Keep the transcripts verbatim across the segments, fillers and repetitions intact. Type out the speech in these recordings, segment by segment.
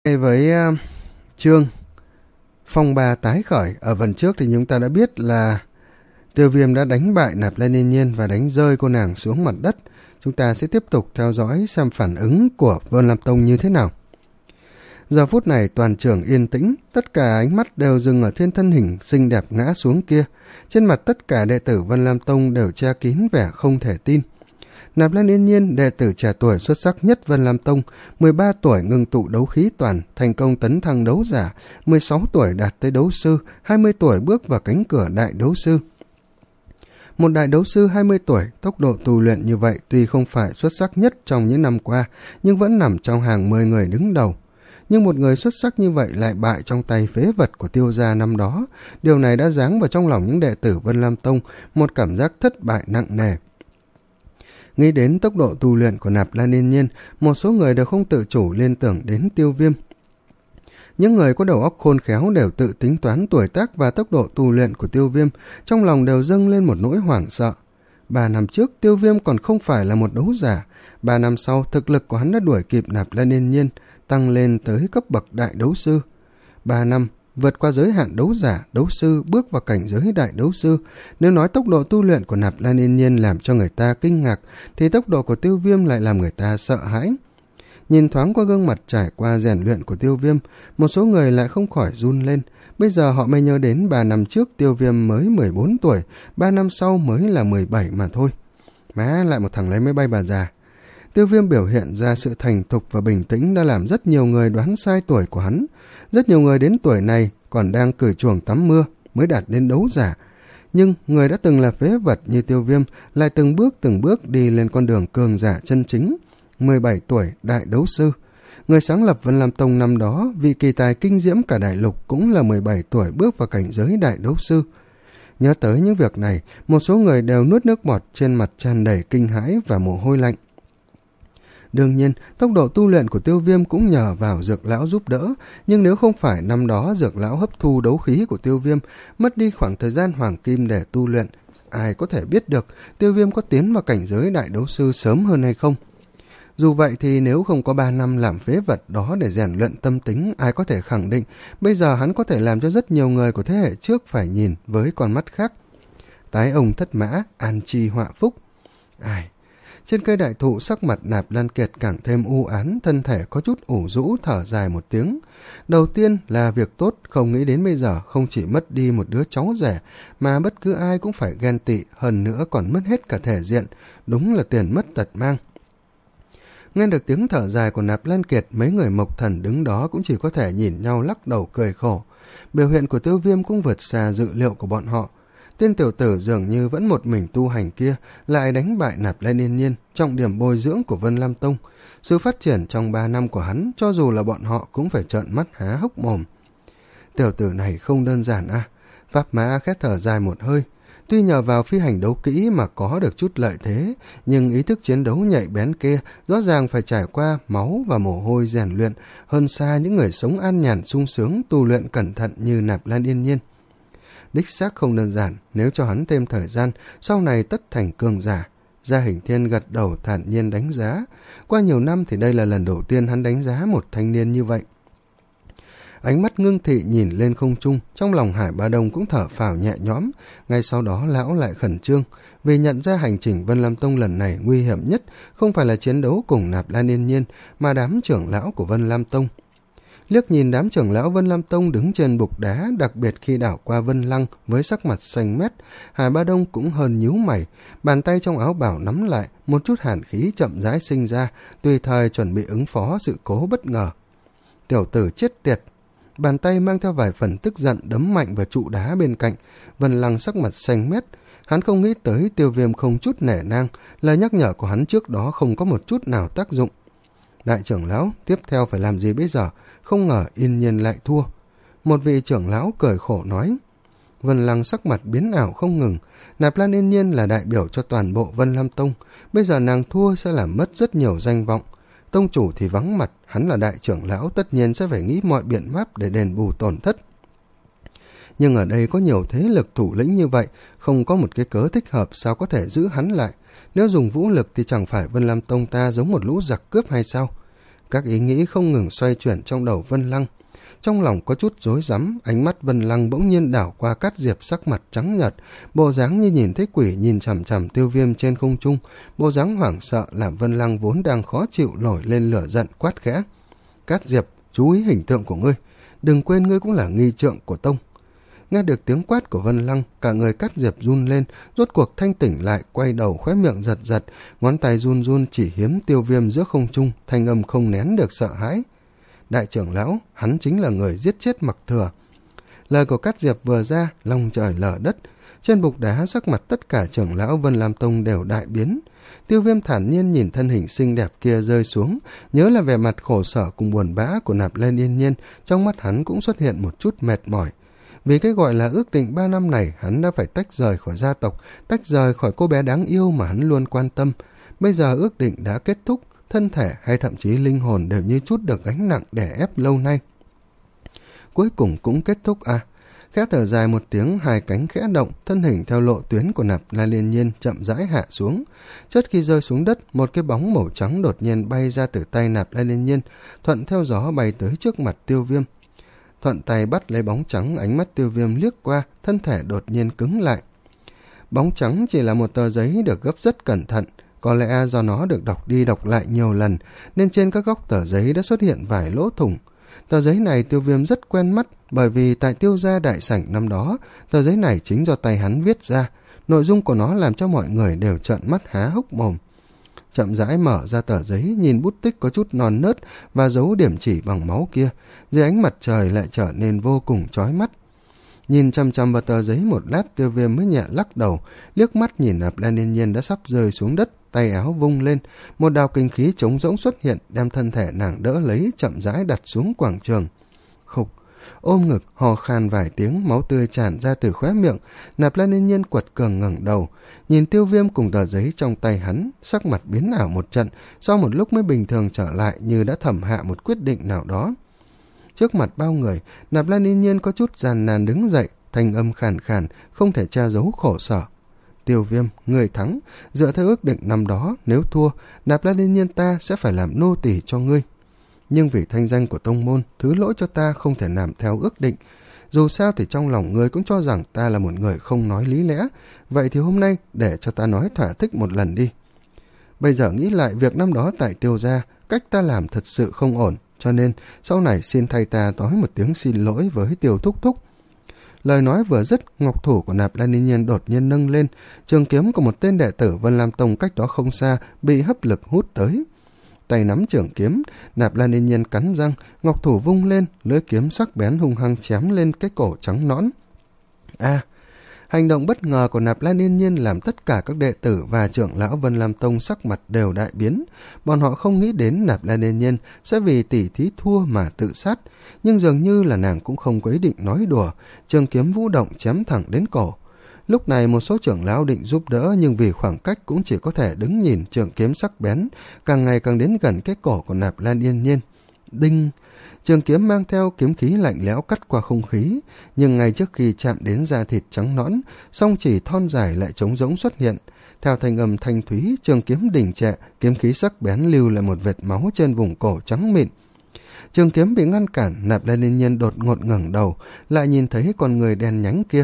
Với uh, chương phong ba tái khởi, ở phần trước thì chúng ta đã biết là Tiêu Viêm đã đánh bại Nạp Lan Yên Nhiên và đánh rơi cô nàng xuống mặt đất. Chúng ta sẽ tiếp tục theo dõi xem phản ứng của Vân Lam Tông như thế nào. Giờ phút này toàn trường yên tĩnh, tất cả ánh mắt đều dừng ở trên thân hình xinh đẹp ngã xuống kia. Trên mặt tất cả đệ tử Vân Lam Tông đều che kín vẻ không thể tin. Nạp Lan Yên Nhiên, đệ tử trẻ tuổi xuất sắc nhất Vân Lam Tông, mười ba tuổi ngưng tụ đấu khí toàn, thành công tấn thăng đấu giả, mười sáu tuổi đạt tới đấu sư, hai mươi tuổi bước vào cánh cửa đại đấu sư. Một đại đấu sư hai mươi tuổi, tốc độ tu luyện như vậy tuy không phải xuất sắc nhất trong những năm qua, nhưng vẫn nằm trong hàng mười người đứng đầu. Nhưng một người xuất sắc như vậy lại bại trong tay phế vật của Tiêu gia năm đó. Điều này đã giáng vào trong lòng những đệ tử Vân Lam Tông một cảm giác thất bại nặng nề. Nghĩ đến tốc độ tu luyện của Nạp Lan Yên Nhiên, một số người đều không tự chủ liên tưởng đến Tiêu Viêm. Những người có đầu óc khôn khéo đều tự tính toán tuổi tác và tốc độ tu luyện của Tiêu Viêm, trong lòng đều dâng lên một nỗi hoảng sợ. Ba năm trước Tiêu Viêm còn không phải là một đấu giả, ba năm sau thực lực của hắn đã đuổi kịp Nạp Lan Yên Nhiên, tăng lên tới cấp bậc đại đấu sư. Ba năm vượt qua giới hạn đấu giả, đấu sư, bước vào cảnh giới đại đấu sư. Nếu nói tốc độ tu luyện của Nạp Lan Yên Nhiên làm cho người ta kinh ngạc, thì tốc độ của Tiêu Viêm lại làm người ta sợ hãi. Nhìn thoáng qua gương mặt trải qua rèn luyện của Tiêu Viêm, một số người lại không khỏi run lên. Bây giờ họ mới nhớ đến ba năm trước Tiêu Viêm mới mười bốn tuổi, ba năm sau mới là mười bảy mà thôi. Má, lại một thằng lấy máy bay bà già. Tiêu Viêm biểu hiện ra sự thành thục và bình tĩnh đã làm rất nhiều người đoán sai tuổi của hắn. Rất nhiều người đến tuổi này còn đang cởi chuồng tắm mưa mới đạt đến đấu giả. Nhưng người đã từng là phế vật như Tiêu Viêm lại từng bước từng bước đi lên con đường cường giả chân chính. mười bảy tuổi đại đấu sư. Người sáng lập Vân Lam Tông năm đó, vị kỳ tài kinh diễm cả đại lục, cũng là mười bảy tuổi bước vào cảnh giới đại đấu sư. Nhớ tới những việc này, một số người đều nuốt nước bọt, trên mặt tràn đầy kinh hãi và mồ hôi lạnh. Đương nhiên, tốc độ tu luyện của Tiêu Viêm cũng nhờ vào Dược Lão giúp đỡ, nhưng nếu không phải năm đó Dược Lão hấp thu đấu khí của Tiêu Viêm, mất đi khoảng thời gian hoàng kim để tu luyện, ai có thể biết được Tiêu Viêm có tiến vào cảnh giới đại đấu sư sớm hơn hay không. Dù vậy thì nếu không có ba năm làm phế vật đó để rèn luyện tâm tính, ai có thể khẳng định bây giờ hắn có thể làm cho rất nhiều người của thế hệ trước phải nhìn với con mắt khác. Tái ông thất mã, an chi họa phúc. Ai... Trên cây đại thụ, sắc mặt Nạp Lan Kiệt càng thêm u ám, thân thể có chút ủ rũ, thở dài một tiếng. Đầu tiên là việc tốt, không nghĩ đến bây giờ không chỉ mất đi một đứa cháu rể, mà bất cứ ai cũng phải ghen tị, hơn nữa còn mất hết cả thể diện, đúng là tiền mất tật mang. Nghe được tiếng thở dài của Nạp Lan Kiệt, mấy người Mộc Thần đứng đó cũng chỉ có thể nhìn nhau lắc đầu cười khổ. Biểu hiện của Tiêu Viêm cũng vượt xa dự liệu của bọn họ. Tên tiểu tử dường như vẫn một mình tu hành kia lại đánh bại Nạp Lan Yên Nhiên, trọng điểm bồi dưỡng của Vân Lam Tông. Sự phát triển trong ba năm của hắn, cho dù là bọn họ cũng phải trợn mắt há hốc mồm. Tiểu tử này không đơn giản à? Pháp Mã khét thở dài một hơi. Tuy nhờ vào phi hành đấu kỹ mà có được chút lợi thế, nhưng ý thức chiến đấu nhạy bén kia rõ ràng phải trải qua máu và mồ hôi rèn luyện hơn xa những người sống an nhàn sung sướng tu luyện cẩn thận như Nạp Lan Yên Nhiên. Đích xác không đơn giản, nếu cho hắn thêm thời gian, sau này tất thành cường giả. Gia Hình Thiên gật đầu thản nhiên đánh giá. Qua nhiều năm thì đây là lần đầu tiên hắn đánh giá một thanh niên như vậy. Ánh mắt ngưng thị nhìn lên không trung, trong lòng Hải Ba Đông cũng thở phào nhẹ nhõm. Ngay sau đó lão lại khẩn trương, vì nhận ra hành trình Vân Lam Tông lần này nguy hiểm nhất không phải là chiến đấu cùng Nạp Lan Yên Nhiên, mà đám trưởng lão của Vân Lam Tông. Liếc nhìn đám trưởng lão Vân Lam Tông đứng trên bục đá, đặc biệt khi đảo qua Vân Lăng với sắc mặt xanh mét, Hải Ba Đông cũng hơn nhíu mày, bàn tay trong áo bào nắm lại, một chút hàn khí chậm rãi sinh ra, tùy thời chuẩn bị ứng phó sự cố bất ngờ. Tiểu tử chết tiệt! Bàn tay mang theo vài phần tức giận đấm mạnh vào trụ đá bên cạnh. Vân Lăng sắc mặt xanh mét, hắn không nghĩ tới Tiêu Viêm không chút nể nang, lời nhắc nhở của hắn trước đó không có một chút nào tác dụng. Đại trưởng lão, tiếp theo phải làm gì bây giờ? Không ngờ Yên Nhiên lại thua. Một vị trưởng lão cười khổ nói. Vân Lăng sắc mặt biến ảo không ngừng. Nạp Lan Yên Nhiên là đại biểu cho toàn bộ Vân Lam Tông. Bây giờ nàng thua sẽ làm mất rất nhiều danh vọng. Tông chủ thì vắng mặt, hắn là đại trưởng lão, tất nhiên sẽ phải nghĩ mọi biện pháp để đền bù tổn thất. Nhưng ở đây có nhiều thế lực thủ lĩnh như vậy, không có một cái cớ thích hợp sao có thể giữ hắn lại. Nếu dùng vũ lực thì chẳng phải Vân Lam Tông ta giống một lũ giặc cướp hay sao? Các ý nghĩ không ngừng xoay chuyển trong đầu Vân Lăng. Trong lòng có chút rối rắm, ánh mắt Vân Lăng bỗng nhiên đảo qua Cát Diệp sắc mặt trắng nhợt, bộ dáng như nhìn thấy quỷ nhìn chằm chằm Tiêu Viêm trên không trung, bộ dáng hoảng sợ làm Vân Lăng vốn đang khó chịu nổi lên lửa giận quát khẽ. Cát Diệp, chú ý hình tượng của ngươi, đừng quên ngươi cũng là nghi trượng của tông. Nghe được tiếng quát của Vân Lăng, cả người Cát Diệp run lên, rốt cuộc thanh tỉnh lại, quay đầu khóe miệng giật giật, ngón tay run run chỉ hiếm Tiêu Viêm giữa không trung, thanh âm không nén được sợ hãi. Đại trưởng lão, hắn chính là người giết chết Mặc Thừa. Lời của Cát Diệp vừa ra, lòng trời lở đất. Trên bục đá sắc mặt tất cả trưởng lão Vân Lam Tông đều đại biến. Tiêu Viêm thản nhiên nhìn thân hình xinh đẹp kia rơi xuống, nhớ là vẻ mặt khổ sở cùng buồn bã của Nạp Lan Yên Nhiên, trong mắt hắn cũng xuất hiện một chút mệt mỏi. Vì cái gọi là ước định ba năm này, hắn đã phải tách rời khỏi gia tộc, tách rời khỏi cô bé đáng yêu mà hắn luôn quan tâm. Bây giờ ước định đã kết thúc, thân thể hay thậm chí linh hồn đều như chút được gánh nặng đè ép lâu nay. Cuối cùng cũng kết thúc à. Khẽ thở dài một tiếng, hai cánh khẽ động, thân hình theo lộ tuyến của Nạp Lan Yên Nhiên chậm rãi hạ xuống. Trước khi rơi xuống đất, một cái bóng màu trắng đột nhiên bay ra từ tay Nạp Lan Yên Nhiên, thuận theo gió bay tới trước mặt Tiêu Viêm. Thuận tay bắt lấy bóng trắng, ánh mắt Tiêu Viêm liếc qua, thân thể đột nhiên cứng lại. Bóng trắng chỉ là một tờ giấy được gấp rất cẩn thận, có lẽ do nó được đọc đi đọc lại nhiều lần, nên trên các góc tờ giấy đã xuất hiện vài lỗ thủng. Tờ giấy này Tiêu Viêm rất quen mắt, bởi vì tại Tiêu gia đại sảnh năm đó, tờ giấy này chính do tay hắn viết ra. Nội dung của nó làm cho mọi người đều trợn mắt há hốc mồm. Chậm rãi mở ra tờ giấy, nhìn bút tích có chút non nớt và dấu điểm chỉ bằng máu kia, dưới ánh mặt trời lại trở nên vô cùng chói mắt. Nhìn chăm chăm vào tờ giấy một lát, Tiêu Viêm mới nhẹ lắc đầu, liếc mắt nhìn Nạp Lan Yên Nhiên đã sắp rơi xuống đất, tay áo vung lên, một đạo kinh khí trống rỗng xuất hiện, đem thân thể nàng đỡ lấy, chậm rãi đặt xuống quảng trường. Khục, ôm ngực, hò khan vài tiếng, máu tươi tràn ra từ khóe miệng. Nạp Lan Yên Nhiên quật cường ngẩng đầu, nhìn Tiêu Viêm cùng tờ giấy trong tay hắn, sắc mặt biến ảo một trận, sau một lúc mới bình thường trở lại, như đã thẩm hạ một quyết định nào đó. Trước mặt bao người, Nạp Lan Yên Nhiên có chút gian nan đứng dậy, thanh âm khàn khàn, không thể che giấu khổ sở. Tiêu Viêm, người thắng, dựa theo ước định năm đó, nếu thua, Nạp Lan Yên Nhiên ta sẽ phải làm nô tỳ cho ngươi. Nhưng vì thanh danh của tông môn, thứ lỗi cho ta không thể làm theo ước định. Dù sao thì trong lòng ngươi cũng cho rằng ta là một người không nói lý lẽ, vậy thì hôm nay để cho ta nói thỏa thích một lần đi. Bây giờ nghĩ lại việc năm đó tại Tiêu gia, cách ta làm thật sự không ổn, cho nên sau này xin thay ta nói một tiếng xin lỗi với Tiêu thúc thúc. Lời nói vừa dứt, ngọc thủ của Nạp Lan Yên Nhiên đột nhiên nâng lên, trường kiếm của một tên đệ tử Vân Lam Tông cách đó không xa bị hấp lực hút tới. Tay nắm trường kiếm, Nạp Lan Yên Nhiên cắn răng, ngọc thủ vung lên, lưỡi kiếm sắc bén hung hăng chém lên cái cổ trắng nõn. A, à, hành động bất ngờ của Nạp Lan Yên Nhiên làm tất cả các đệ tử và trưởng lão Vân Lam Tông sắc mặt đều đại biến. Bọn họ không nghĩ đến Nạp Lan Yên Nhiên sẽ vì tỉ thí thua mà tự sát, nhưng dường như là nàng cũng không có ý định nói đùa, trường kiếm vũ động chém thẳng đến cổ. Lúc này một số trưởng lão định giúp đỡ, nhưng vì khoảng cách cũng chỉ có thể đứng nhìn trường kiếm sắc bén càng ngày càng đến gần cái cổ của Nạp Lan Yên Nhiên. Đinh! Trường kiếm mang theo kiếm khí lạnh lẽo cắt qua không khí, nhưng ngay trước khi chạm đến da thịt trắng nõn, song chỉ thon dài lại trống rỗng xuất hiện. Theo thanh âm thanh thúy, trường kiếm đình trệ, kiếm khí sắc bén lưu lại một vệt máu trên vùng cổ trắng mịn. Trường kiếm bị ngăn cản, Nạp Lan Yên Nhiên đột ngột ngẩng đầu, lại nhìn thấy con người đen nhánh kia.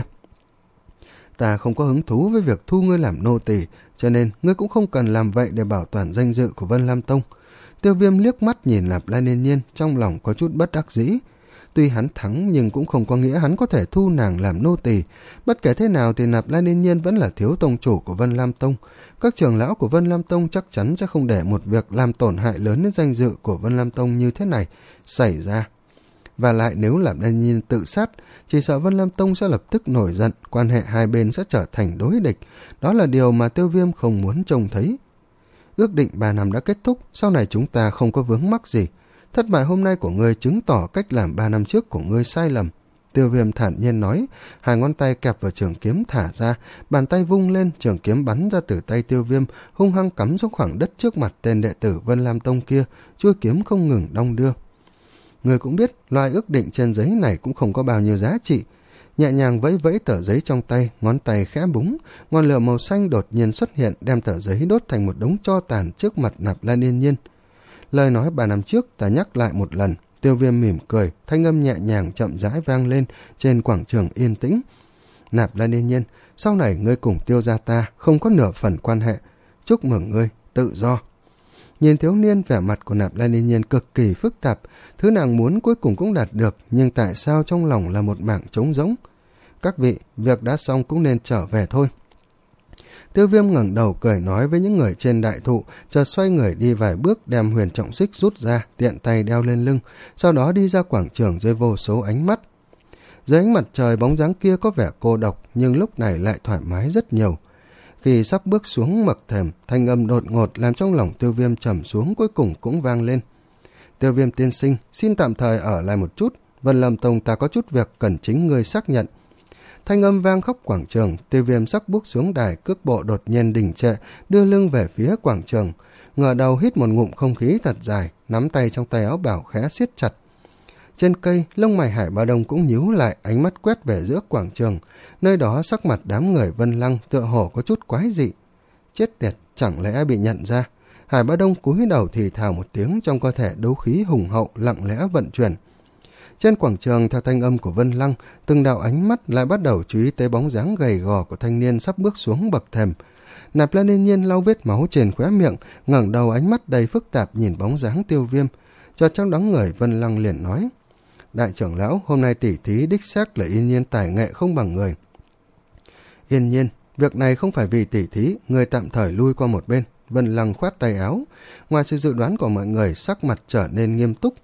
Ta không có hứng thú với việc thu ngươi làm nô tỳ, cho nên ngươi cũng không cần làm vậy để bảo toàn danh dự của Vân Lam Tông. Tiêu Viêm liếc mắt nhìn Nạp Lan Yên Nhiên, trong lòng có chút bất đắc dĩ. Tuy hắn thắng nhưng cũng không có nghĩa hắn có thể thu nàng làm nô tỳ. Bất kể thế nào thì Nạp Lan Yên Nhiên vẫn là thiếu tông chủ của Vân Lam Tông. Các trưởng lão của Vân Lam Tông chắc chắn sẽ không để một việc làm tổn hại lớn đến danh dự của Vân Lam Tông như thế này xảy ra. Và lại nếu Nạp Lan Yên Nhiên tự sát, chỉ sợ Vân Lam Tông sẽ lập tức nổi giận, quan hệ hai bên sẽ trở thành đối địch. Đó là điều mà Tiêu Viêm không muốn trông thấy. Ước định ba năm đã kết thúc, sau này chúng ta không có vướng mắc gì. Thất bại hôm nay của ngươi chứng tỏ cách làm ba năm trước của ngươi sai lầm. Tiêu Viêm thản nhiên nói, hai ngón tay kẹp vào trường kiếm thả ra, bàn tay vung lên, trường kiếm bắn ra từ tay Tiêu Viêm, hung hăng cắm xuống khoảng đất trước mặt tên đệ tử Vân Lam Tông kia, chuôi kiếm không ngừng đong đưa. Ngươi cũng biết, loại ước định trên giấy này cũng không có bao nhiêu giá trị. Nhẹ nhàng vẫy vẫy tờ giấy trong tay, ngón tay khẽ búng, ngọn lửa màu xanh đột nhiên xuất hiện, đem tờ giấy đốt thành một đống tro tàn trước mặt Nạp Lan Yên Nhiên. Lời nói ba năm trước ta nhắc lại một lần. Tiêu Viêm mỉm cười, thanh âm nhẹ nhàng chậm rãi vang lên trên quảng trường yên tĩnh. Nạp Lan Yên Nhiên, sau này ngươi cùng Tiêu gia ta không có nửa phần quan hệ. Chúc mừng ngươi, tự do. Nhìn thiếu niên, vẻ mặt của Nạp Lan Yên Nhiên cực kỳ phức tạp. Thứ nàng muốn cuối cùng cũng đạt được, nhưng tại sao trong lòng là một mảng trống rỗng? Các vị, việc đã xong cũng nên trở về thôi. Tiêu Viêm ngẩng đầu cười nói với những người trên đại thụ, chợt xoay người đi vài bước, đem huyền trọng xích rút ra, tiện tay đeo lên lưng, sau đó đi ra quảng trường dưới vô số ánh mắt. Dưới ánh mặt trời, bóng dáng kia có vẻ cô độc, nhưng lúc này lại thoải mái rất nhiều. Khi sắp bước xuống bậc thềm, thanh âm đột ngột làm trong lòng Tiêu Viêm trầm xuống, cuối cùng cũng vang lên. Tiêu Viêm tiên sinh, xin tạm thời ở lại một chút, Vân Lâm Tông ta có chút việc cần chính ngươi xác nhận. Thanh âm vang khắp quảng trường. Tiêu Viêm sắp bước xuống đài, cước bộ đột nhiên đình trệ, đưa lưng về phía quảng trường, ngửa đầu hít một ngụm không khí thật dài, nắm tay trong tay áo bảo khẽ siết chặt. Trên cây, lông mày Hải Ba Đông cũng nhíu lại, ánh mắt quét về giữa quảng trường. Nơi đó sắc mặt đám người Vân Lăng tựa hồ có chút quái dị. Chết tiệt, chẳng lẽ bị nhận ra? Hải Ba Đông cúi đầu thì thào một tiếng, trong cơ thể đấu khí hùng hậu lặng lẽ vận chuyển. Trên quảng trường, theo thanh âm của Vân Lăng, từng đạo ánh mắt lại bắt đầu chú ý tới bóng dáng gầy gò của thanh niên sắp bước xuống bậc thềm. Nạp Lan Yên Nhiên lau vết máu trên khóe miệng, ngẩng đầu ánh mắt đầy phức tạp nhìn bóng dáng Tiêu Viêm. Chợt trong đám người Vân Lăng liền nói: Đại trưởng lão, hôm nay tỉ thí đích xác là Yên Nhiên tài nghệ không bằng người. Yên Nhiên, việc này không phải vì tỉ thí, người tạm thời lui qua một bên. Vân Lăng khoát tay áo. Ngoài sự dự đoán của mọi người, sắc mặt trở nên nghiêm túc.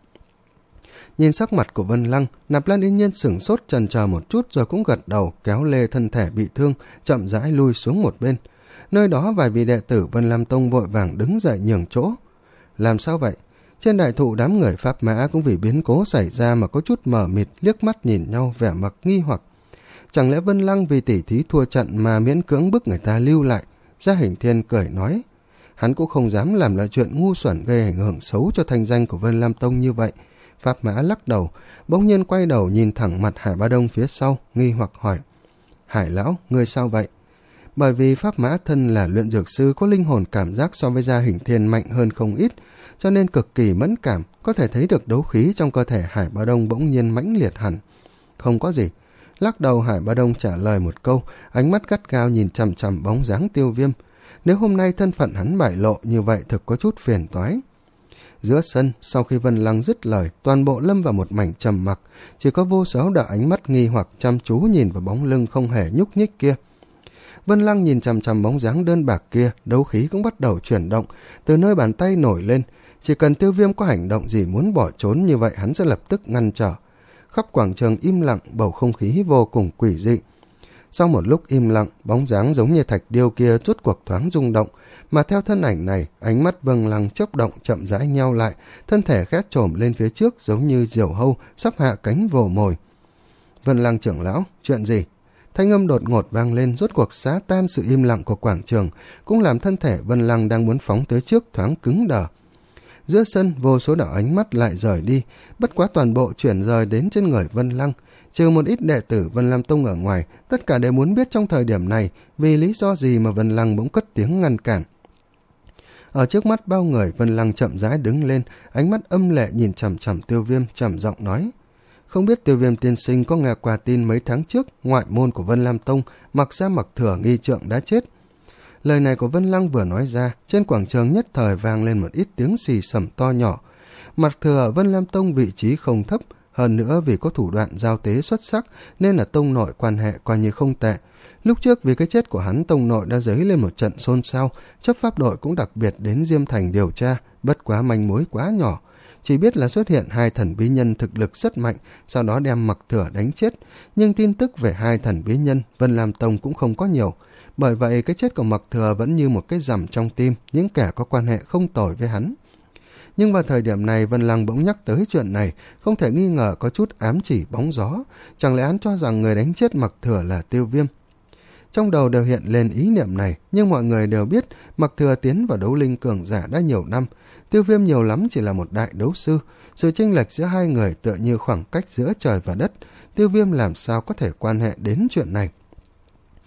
Nhìn sắc mặt của Vân Lăng, Nạp Lan Yên Nhiên sửng sốt chần chờ một chút rồi cũng gật đầu, kéo lê thân thể bị thương, chậm rãi lui xuống một bên. Nơi đó vài vị đệ tử Vân Lam Tông vội vàng đứng dậy nhường chỗ. Làm sao vậy? Trên đại thụ đám người Pháp Mã cũng vì biến cố xảy ra mà có chút mờ mịt, liếc mắt nhìn nhau vẻ mặt nghi hoặc. Chẳng lẽ Vân Lăng vì tỉ thí thua trận mà miễn cưỡng bức người ta lưu lại? Gia Hình Thiên cười nói, hắn cũng không dám làm lại chuyện ngu xuẩn gây ảnh hưởng xấu cho thanh danh của Vân Lam Tông như vậy. Pháp Mã lắc đầu, bỗng nhiên quay đầu nhìn thẳng mặt Hải Ba Đông phía sau, nghi hoặc hỏi, Hải lão, ngươi sao vậy? Bởi vì Pháp Mã thân là luyện dược sư, có linh hồn cảm giác so với Gia Hình Thiên mạnh hơn không ít, cho nên cực kỳ mẫn cảm, có thể thấy được đấu khí trong cơ thể Hải Ba Đông bỗng nhiên mãnh liệt hẳn. Không có gì. Lắc đầu, Hải Ba Đông trả lời một câu, ánh mắt gắt gao nhìn chằm chằm bóng dáng Tiêu Viêm. Nếu hôm nay thân phận hắn bại lộ như vậy thực có chút phiền toái. Giữa sân, sau khi Vân Lăng dứt lời, toàn bộ lâm vào một mảnh trầm mặc, chỉ có vô số đạo ánh mắt nghi hoặc chăm chú nhìn vào bóng lưng không hề nhúc nhích kia. Vân Lăng nhìn chằm chằm bóng dáng đơn bạc kia, đấu khí cũng bắt đầu chuyển động, từ nơi bàn tay nổi lên, chỉ cần Tiêu Viêm có hành động gì muốn bỏ trốn như vậy hắn sẽ lập tức ngăn trở. Khắp quảng trường im lặng, bầu không khí vô cùng quỷ dị. Sau một lúc im lặng, bóng dáng giống như thạch điêu kia rốt cuộc thoáng rung động, mà theo thân ảnh này, ánh mắt Vân Lăng chớp động chậm rãi nheo lại, thân thể khét trồm lên phía trước giống như diều hâu sắp hạ cánh vồ mồi. Vân Lăng trưởng lão, chuyện gì? Thanh âm đột ngột vang lên, rốt cuộc xá tan sự im lặng của quảng trường, cũng làm thân thể Vân Lăng đang muốn phóng tới trước thoáng cứng đờ. Giữa sân, vô số đạo ánh mắt lại rời đi, bất quá toàn bộ chuyển rời đến trên người Vân Lăng. Trừ một ít đệ tử Vân Lam Tông ở ngoài, tất cả đều muốn biết trong thời điểm này vì lý do gì mà Vân Lăng bỗng cất tiếng ngăn cản. Ở trước mắt bao người, Vân Lăng chậm rãi đứng lên, ánh mắt âm lệ nhìn chằm chằm Tiêu Viêm, trầm giọng nói, không biết Tiêu Viêm tiên sinh có nghe qua tin mấy tháng trước ngoại môn của Vân Lam Tông Mặc Gia Mặc Thừa nghi trượng đã chết. Lời này của Vân Lăng vừa nói ra, trên quảng trường nhất thời vang lên một ít tiếng xì xầm to nhỏ. Mặc Thừa ở Vân Lam Tông vị trí không thấp, hơn nữa vì có thủ đoạn giao tế xuất sắc nên là tông nội quan hệ coi như không tệ. Lúc trước vì cái chết của hắn, tông nội đã dấy lên một trận xôn xao, chấp pháp đội cũng đặc biệt đến Diêm Thành điều tra, bất quá manh mối quá nhỏ. Chỉ biết là xuất hiện hai thần bí nhân thực lực rất mạnh, sau đó đem Mặc Thừa đánh chết. Nhưng tin tức về hai thần bí nhân, Vân Lam Tông cũng không có nhiều. Bởi vậy cái chết của Mặc Thừa vẫn như một cái rằm trong tim những kẻ có quan hệ không tồi với hắn. Nhưng vào thời điểm này Vân Lăng bỗng nhắc tới chuyện này, không thể nghi ngờ có chút ám chỉ bóng gió. Chẳng lẽ hắn cho rằng người đánh chết Mặc Thừa là Tiêu Viêm? Trong đầu đều hiện lên ý niệm này, nhưng mọi người đều biết Mặc Thừa tiến vào đấu linh cường giả đã nhiều năm, Tiêu Viêm nhiều lắm chỉ là một đại đấu sư. Sự chênh lệch giữa hai người tựa như khoảng cách giữa trời và đất, Tiêu Viêm làm sao có thể quan hệ đến chuyện này?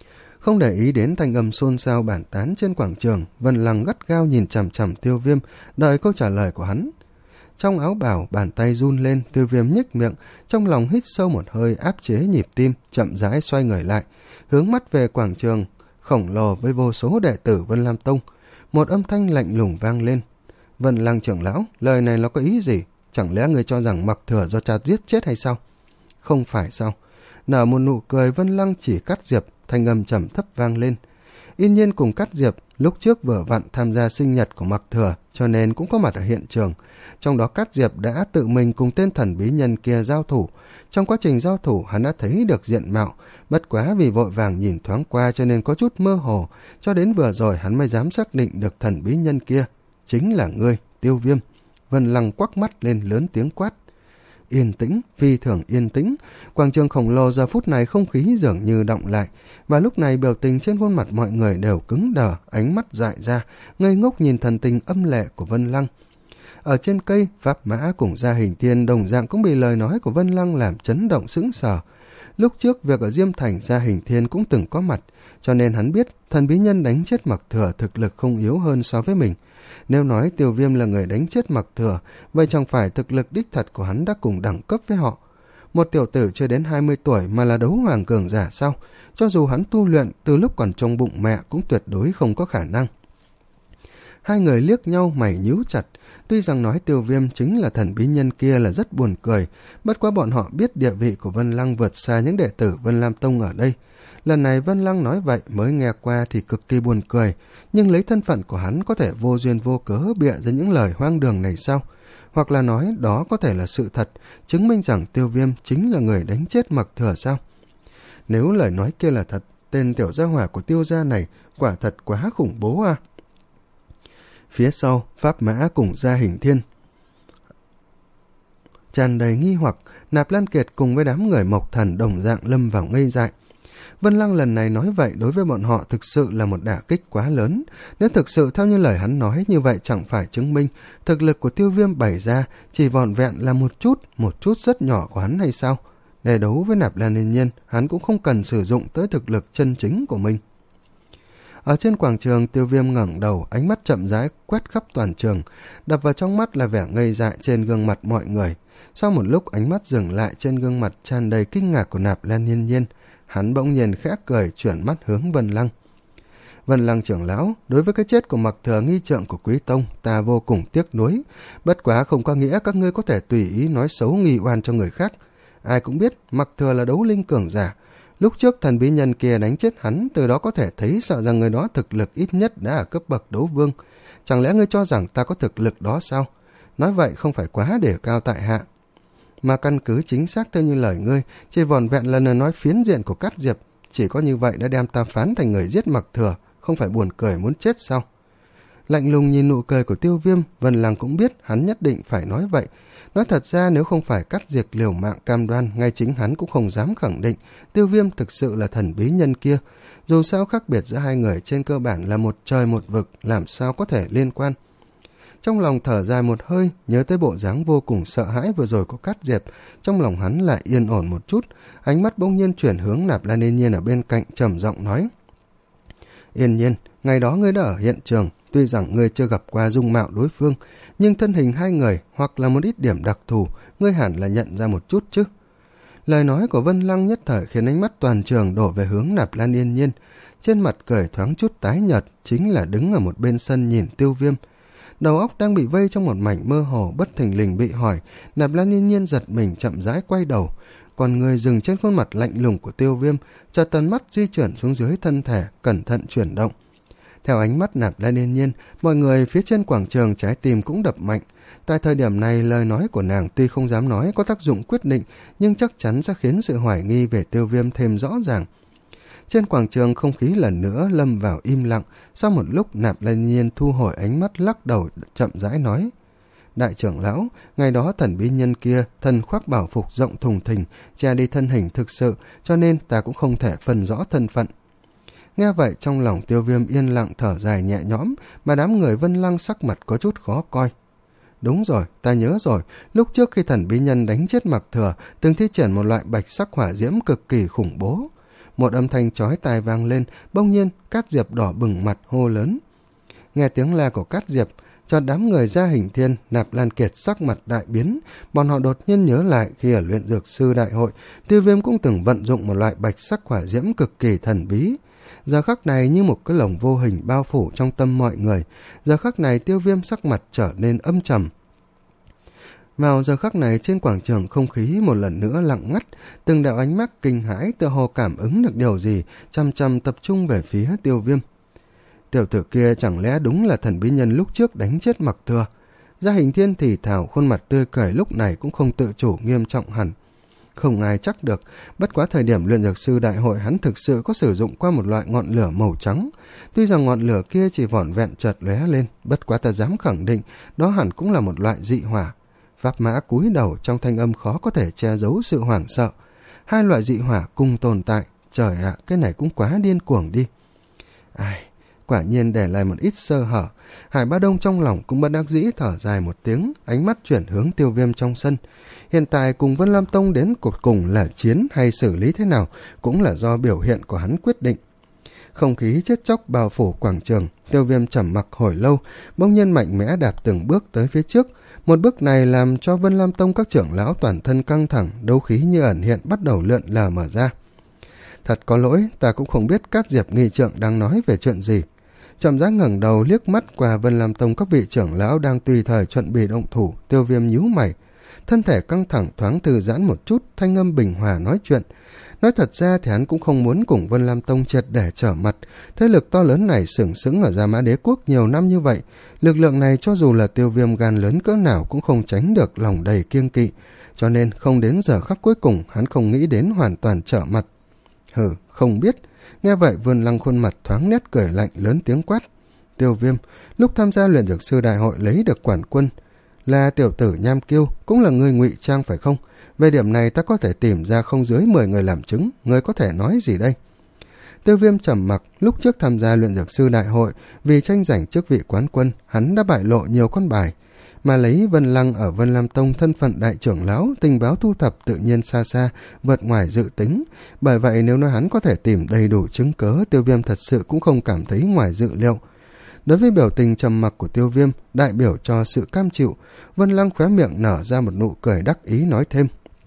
Không để ý đến thanh âm xôn xao bàn tán trên quảng trường, Vân Lăng gắt gao nhìn chằm chằm Tiêu Viêm, đợi câu trả lời của hắn. Trong áo bào, bàn tay run lên, Tiêu Viêm nhếch miệng, trong lòng hít sâu một hơi áp chế nhịp tim, chậm rãi xoay người lại, hướng mắt về quảng trường khổng lồ với vô số đệ tử Vân Lam Tông. Một âm thanh lạnh lùng vang lên. Vân Lăng trưởng lão, lời này nó có ý gì? Chẳng lẽ người cho rằng Mặc Thừa do cha giết chết hay sao? Không phải sao? Nở một nụ cười, Vân Lăng chỉ Cát Diệp, thanh âm trầm thấp vang lên. Yên Nhiên cùng Cát Diệp lúc trước vừa vặn tham gia sinh nhật của Mặc Thừa, cho nên cũng có mặt ở hiện trường. Trong đó Cát Diệp đã tự mình cùng tên thần bí nhân kia giao thủ. Trong quá trình giao thủ, hắn đã thấy được diện mạo, bất quá vì vội vàng nhìn thoáng qua cho nên có chút mơ hồ, cho đến vừa rồi hắn mới dám xác định được thần bí nhân kia chính là ngươi, Tiêu Viêm. Vân Lăng quắc mắt lên lớn tiếng quát. Yên tĩnh, phi thường yên tĩnh. Quảng trường khổng lồ giờ phút này không khí dường như động lại, và lúc này biểu tình trên khuôn mặt mọi người đều cứng đờ, ánh mắt dại ra, ngây ngốc nhìn thần tình âm lệ của Vân Lăng. Ở trên cây, Pháp Mã cùng Gia Hình Thiên đồng dạng cũng bị lời nói của Vân Lăng làm chấn động sững sờ. Lúc trước việc ở Diêm Thành, Gia Hình Thiên cũng từng có mặt, cho nên hắn biết thần bí nhân đánh chết Mặc Thừa thực lực không yếu hơn so với mình. Nếu nói Tiêu Viêm là người đánh chết Mặc Thừa, vậy chẳng phải thực lực đích thật của hắn đã cùng đẳng cấp với họ. Một tiểu tử chưa đến hai mươi tuổi mà là đấu hoàng cường giả sao? Cho dù hắn tu luyện từ lúc còn trong bụng mẹ cũng tuyệt đối không có khả năng. Hai người liếc nhau, mày nhíu chặt. Tuy rằng nói Tiêu Viêm chính là thần bí nhân kia là rất buồn cười, bất quá bọn họ biết địa vị của Vân Lăng vượt xa những đệ tử Vân Lam Tông ở đây. Lần này Vân Lăng nói vậy mới nghe qua thì cực kỳ buồn cười, nhưng lấy thân phận của hắn có thể vô duyên vô cớ bịa ra những lời hoang đường này sao? Hoặc là nói đó có thể là sự thật, chứng minh rằng Tiêu Viêm chính là người đánh chết Mặc Thừa sao? Nếu lời nói kia là thật, tên tiểu gia hỏa của Tiêu gia này quả thật quá khủng bố à? Phía sau, Pháp Mã cùng Gia Hình Thiên tràn đầy nghi hoặc, Nạp Lan Kiệt cùng với đám người Mộc Thần đồng dạng lâm vào ngây dại. Vân Lăng lần này nói vậy đối với bọn họ thực sự là một đả kích quá lớn. Nếu thực sự theo như lời hắn nói, như vậy chẳng phải chứng minh thực lực của Tiêu Viêm bày ra chỉ vỏn vẹn là một chút, một chút rất nhỏ của hắn hay sao? Để đấu với Nạp Lan Yên Nhiên, hắn cũng không cần sử dụng tới thực lực chân chính của mình. Ở trên quảng trường, Tiêu Viêm ngẩng đầu, ánh mắt chậm rãi quét khắp toàn trường, đập vào trong mắt là vẻ ngây dại trên gương mặt mọi người. Sau một lúc, ánh mắt dừng lại trên gương mặt tràn đầy kinh ngạc của Nạp Lan Yên Nhiên, hắn bỗng nhiên khẽ cười, chuyển mắt hướng Vân Lăng. Vân Lăng trưởng lão, đối với cái chết của Mặc Thừa nghi trượng của Quý Tông, ta vô cùng tiếc nuối, bất quá không có nghĩa các ngươi có thể tùy ý nói xấu nghi oan cho người khác. Ai cũng biết Mặc Thừa là đấu linh cường giả, lúc trước thần bí nhân kia đánh chết hắn, từ đó có thể thấy sợ rằng người đó thực lực ít nhất đã ở cấp bậc đấu vương. Chẳng lẽ ngươi cho rằng ta có thực lực đó sao? Nói vậy không phải quá để cao tại hạ. Mà căn cứ chính xác theo như lời ngươi, chỉ vòn vẹn là lời nói phiến diện của Cát Diệp, chỉ có như vậy đã đem ta phán thành người giết Mặc Thừa, không phải buồn cười muốn chết sao? Lạnh lùng nhìn nụ cười của Tiêu Viêm, Vân Lăng cũng biết hắn nhất định phải nói vậy. Nói thật ra nếu không phải Cát Diệp liều mạng cam đoan, ngay chính hắn cũng không dám khẳng định Tiêu Viêm thực sự là thần bí nhân kia. Dù sao khác biệt giữa hai người trên cơ bản là một trời một vực, làm sao có thể liên quan. Trong lòng thở dài một hơi, nhớ tới bộ dáng vô cùng sợ hãi vừa rồi của Cát Diệp, trong lòng hắn lại yên ổn một chút, ánh mắt bỗng nhiên chuyển hướng Nạp Lan Yên Nhiên ở bên cạnh, trầm giọng nói: Yên Nhiên, ngày đó ngươi đã ở hiện trường, tuy rằng ngươi chưa gặp qua dung mạo đối phương, nhưng thân hình hai người hoặc là một ít điểm đặc thù, ngươi hẳn là nhận ra một chút chứ. Lời nói của Vân Lăng nhất thời khiến ánh mắt toàn trường đổ về hướng Nạp Lan Yên Nhiên, trên mặt cười thoáng chút tái nhợt, chính là đứng ở một bên sân nhìn Tiêu Viêm. Đầu óc đang bị vây trong một mảnh mơ hồ, bất thình lình bị hỏi, Nạp Lan Yên Nhiên giật mình chậm rãi quay đầu, còn người dừng trên khuôn mặt lạnh lùng của Tiêu Viêm, chợt tầm mắt di chuyển xuống dưới thân thể, cẩn thận chuyển động. Theo ánh mắt Nạp Lan Yên Nhiên, mọi người phía trên quảng trường trái tim cũng đập mạnh. Tại thời điểm này, lời nói của nàng tuy không dám nói có tác dụng quyết định, nhưng chắc chắn sẽ khiến sự hoài nghi về Tiêu Viêm thêm rõ ràng. Trên quảng trường không khí lần nữa lâm vào im lặng. Sau một lúc, Nạp Lan Yên Nhiên thu hồi ánh mắt, lắc đầu chậm rãi nói: Đại trưởng lão, ngày đó thần bí nhân kia thân khoác bảo phục rộng thùng thình, che đi thân hình thực sự, cho nên ta cũng không thể phân rõ thân phận. Nghe vậy, trong lòng Tiêu Viêm yên lặng thở dài nhẹ nhõm, mà đám người Vân Lăng sắc mặt có chút khó coi. Đúng rồi, ta nhớ rồi, lúc trước khi thần bí nhân đánh chết Mặc Thừa, từng thi triển một loại bạch sắc hỏa diễm cực kỳ khủng bố. một âm thanh chói tai vang lên, bỗng nhiên Cát Diệp đỏ bừng mặt hô lớn. Nghe tiếng la của Cát Diệp, cho đám người Gia Hình Thiên, Nạp Lan Kiệt sắc mặt đại biến, bọn họ đột nhiên nhớ lại khi ở luyện dược sư đại hội, Tiêu Viêm cũng từng vận dụng một loại bạch sắc hỏa diễm cực kỳ thần bí. Giờ khắc này như một cái lồng vô hình bao phủ trong tâm mọi người, giờ khắc này Tiêu Viêm sắc mặt trở nên âm trầm. Vào giờ khắc này trên quảng trường không khí một lần nữa lặng ngắt, từng đạo ánh mắt kinh hãi tựa hồ cảm ứng được điều gì, chăm chăm tập trung về phía Tiêu Viêm. Tiểu tử kia chẳng lẽ đúng là thần bí nhân lúc trước đánh chết Mặc Thừa? Gia Hình Thiên thì thào, khuôn mặt tươi cười lúc này cũng không tự chủ nghiêm trọng hẳn. Không ai chắc được, bất quá thời điểm luyện dược sư đại hội hắn thực sự có sử dụng qua một loại ngọn lửa màu trắng. Tuy rằng ngọn lửa kia chỉ vỏn vẹn chợt lóe lên, bất quá ta dám khẳng định đó hẳn cũng là một loại dị hỏa. Pháp Mã cúi đầu, trong thanh âm khó có thể che giấu sự hoảng sợ. Hai loại dị hỏa cùng tồn tại, trời ạ, cái này cũng quá điên cuồng đi. Ai, quả nhiên để lại một ít sơ hở. Hải Ba Đông trong lòng cũng bất đắc dĩ thở dài một tiếng, ánh mắt chuyển hướng Tiêu Viêm trong sân. Hiện tại cùng Vân Lam Tông đến cột cùng là chiến hay xử lý thế nào cũng là do biểu hiện của hắn quyết định. Không khí chết chóc bao phủ quảng trường, Tiêu Viêm trầm mặc hồi lâu, bỗng nhiên mạnh mẽ đạp từng bước tới phía trước. Một bước này làm cho Vân Lam Tông các trưởng lão toàn thân căng thẳng, đấu khí như ẩn hiện bắt đầu lượn lờ mở ra. Thật có lỗi, ta cũng không biết các Diệp nghị trượng đang nói về chuyện gì. Chậm rãi ngẩng đầu liếc mắt qua Vân Lam Tông các vị trưởng lão đang tùy thời chuẩn bị động thủ, Tiêu Viêm nhíu mày. Thân thể căng thẳng thoáng thư giãn một chút, thanh âm bình hòa nói chuyện. Nói thật ra thì hắn cũng không muốn cùng Vân Lam Tông triệt để trở mặt. Thế lực to lớn này sừng sững ở Gia Mã Đế Quốc nhiều năm như vậy. Lực lượng này cho dù là Tiêu Viêm gan lớn cỡ nào cũng không tránh được lòng đầy kiêng kỵ. Cho nên không đến giờ khắc cuối cùng hắn không nghĩ đến hoàn toàn trở mặt. Hừ, không biết. Nghe vậy Vân Lăng khuôn mặt thoáng nét cười lạnh lớn tiếng quát. Tiêu Viêm, lúc tham gia luyện dược sư đại hội lấy được quản quân là tiểu tử Nham Kiêu, cũng là người ngụy trang phải không? Về điểm này ta có thể tìm ra không dưới mười người làm chứng, người có thể nói gì đây? Tiêu Viêm trầm mặc, lúc trước tham gia luyện dược sư đại hội, vì tranh giành chức vị quán quân, hắn đã bại lộ nhiều con bài, mà lấy Vân Lăng ở Vân Lam Tông thân phận đại trưởng lão, tình báo thu thập tự nhiên xa xa, vượt ngoài dự tính. Bởi vậy nếu nói hắn có thể tìm đầy đủ chứng cớ, Tiêu Viêm thật sự cũng không cảm thấy ngoài dự liệu. Đối với biểu tình trầm mặc của Tiêu Viêm, đại biểu cho sự cam chịu, Vân Lăng khóe miệng nở ra một nụ cười đắc ý nói thêm.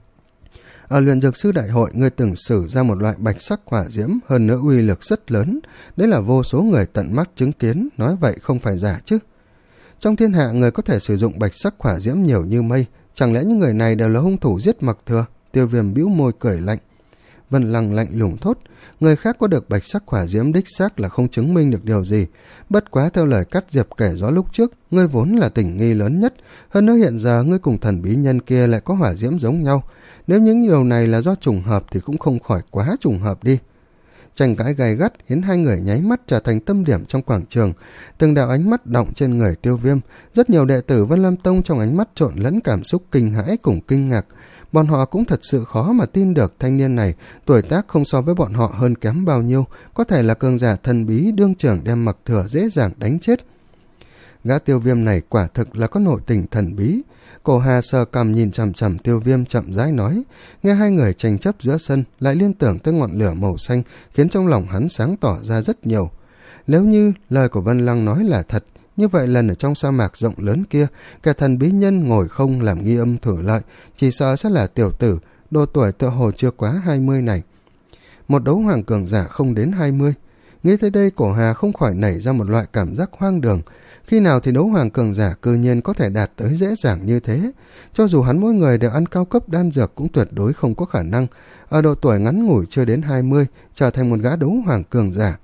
Ở luyện dược sư đại hội, ngươi từng sử ra một loại bạch sắc hỏa diễm, hơn nữa uy lực rất lớn. Đấy là vô số người tận mắt chứng kiến, nói vậy không phải giả chứ. Trong thiên hạ, người có thể sử dụng bạch sắc hỏa diễm nhiều như mây. Chẳng lẽ những người này đều là hung thủ giết Mặc Thừa? Tiêu Viêm bĩu môi cười lạnh. Vân Lăng lạnh lùng thốt. Người khác có được bạch sắc hỏa diễm đích xác là không chứng minh được điều gì. Bất quá theo lời Cát Diệp kể rõ lúc trước, ngươi vốn là tình nghi lớn nhất. Hơn nữa hiện giờ ngươi cùng thần bí nhân kia lại có hỏa diễm giống nhau. Nếu những điều này là do trùng hợp thì cũng không khỏi quá trùng hợp đi. Tranh cãi gay gắt khiến hai người nháy mắt trở thành tâm điểm trong quảng trường. Từng đạo ánh mắt động trên người Tiêu Viêm. Rất nhiều đệ tử Vân Lam Tông trong ánh mắt trộn lẫn cảm xúc kinh hãi cùng kinh ngạc. Bọn họ cũng thật sự khó mà tin được thanh niên này, tuổi tác không so với bọn họ hơn kém bao nhiêu, có thể là cường giả thần bí đương trưởng đem Mặc Thừa dễ dàng đánh chết. Gã Tiêu Viêm này quả thực là có nội tình thần bí. Cổ Hà sờ cằm nhìn chằm chằm Tiêu Viêm chậm rãi nói, nghe hai người tranh chấp giữa sân, lại liên tưởng tới ngọn lửa màu xanh, khiến trong lòng hắn sáng tỏ ra rất nhiều. Nếu như lời của Vân Lăng nói là thật, như vậy lần ở trong sa mạc rộng lớn kia, kẻ thần bí nhân ngồi không làm nghi âm thử lợi, chỉ sợ sẽ là tiểu tử, độ tuổi tựa hồ chưa quá hai mươi này. Một đấu hoàng cường giả không đến hai mươi. Nghĩ tới đây, Cổ Hà không khỏi nảy ra một loại cảm giác hoang đường. Khi nào thì đấu hoàng cường giả cư nhiên có thể đạt tới dễ dàng như thế? Cho dù hắn mỗi người đều ăn cao cấp đan dược cũng tuyệt đối không có khả năng, ở độ tuổi ngắn ngủi chưa đến hai mươi, trở thành một gã đấu hoàng cường giả.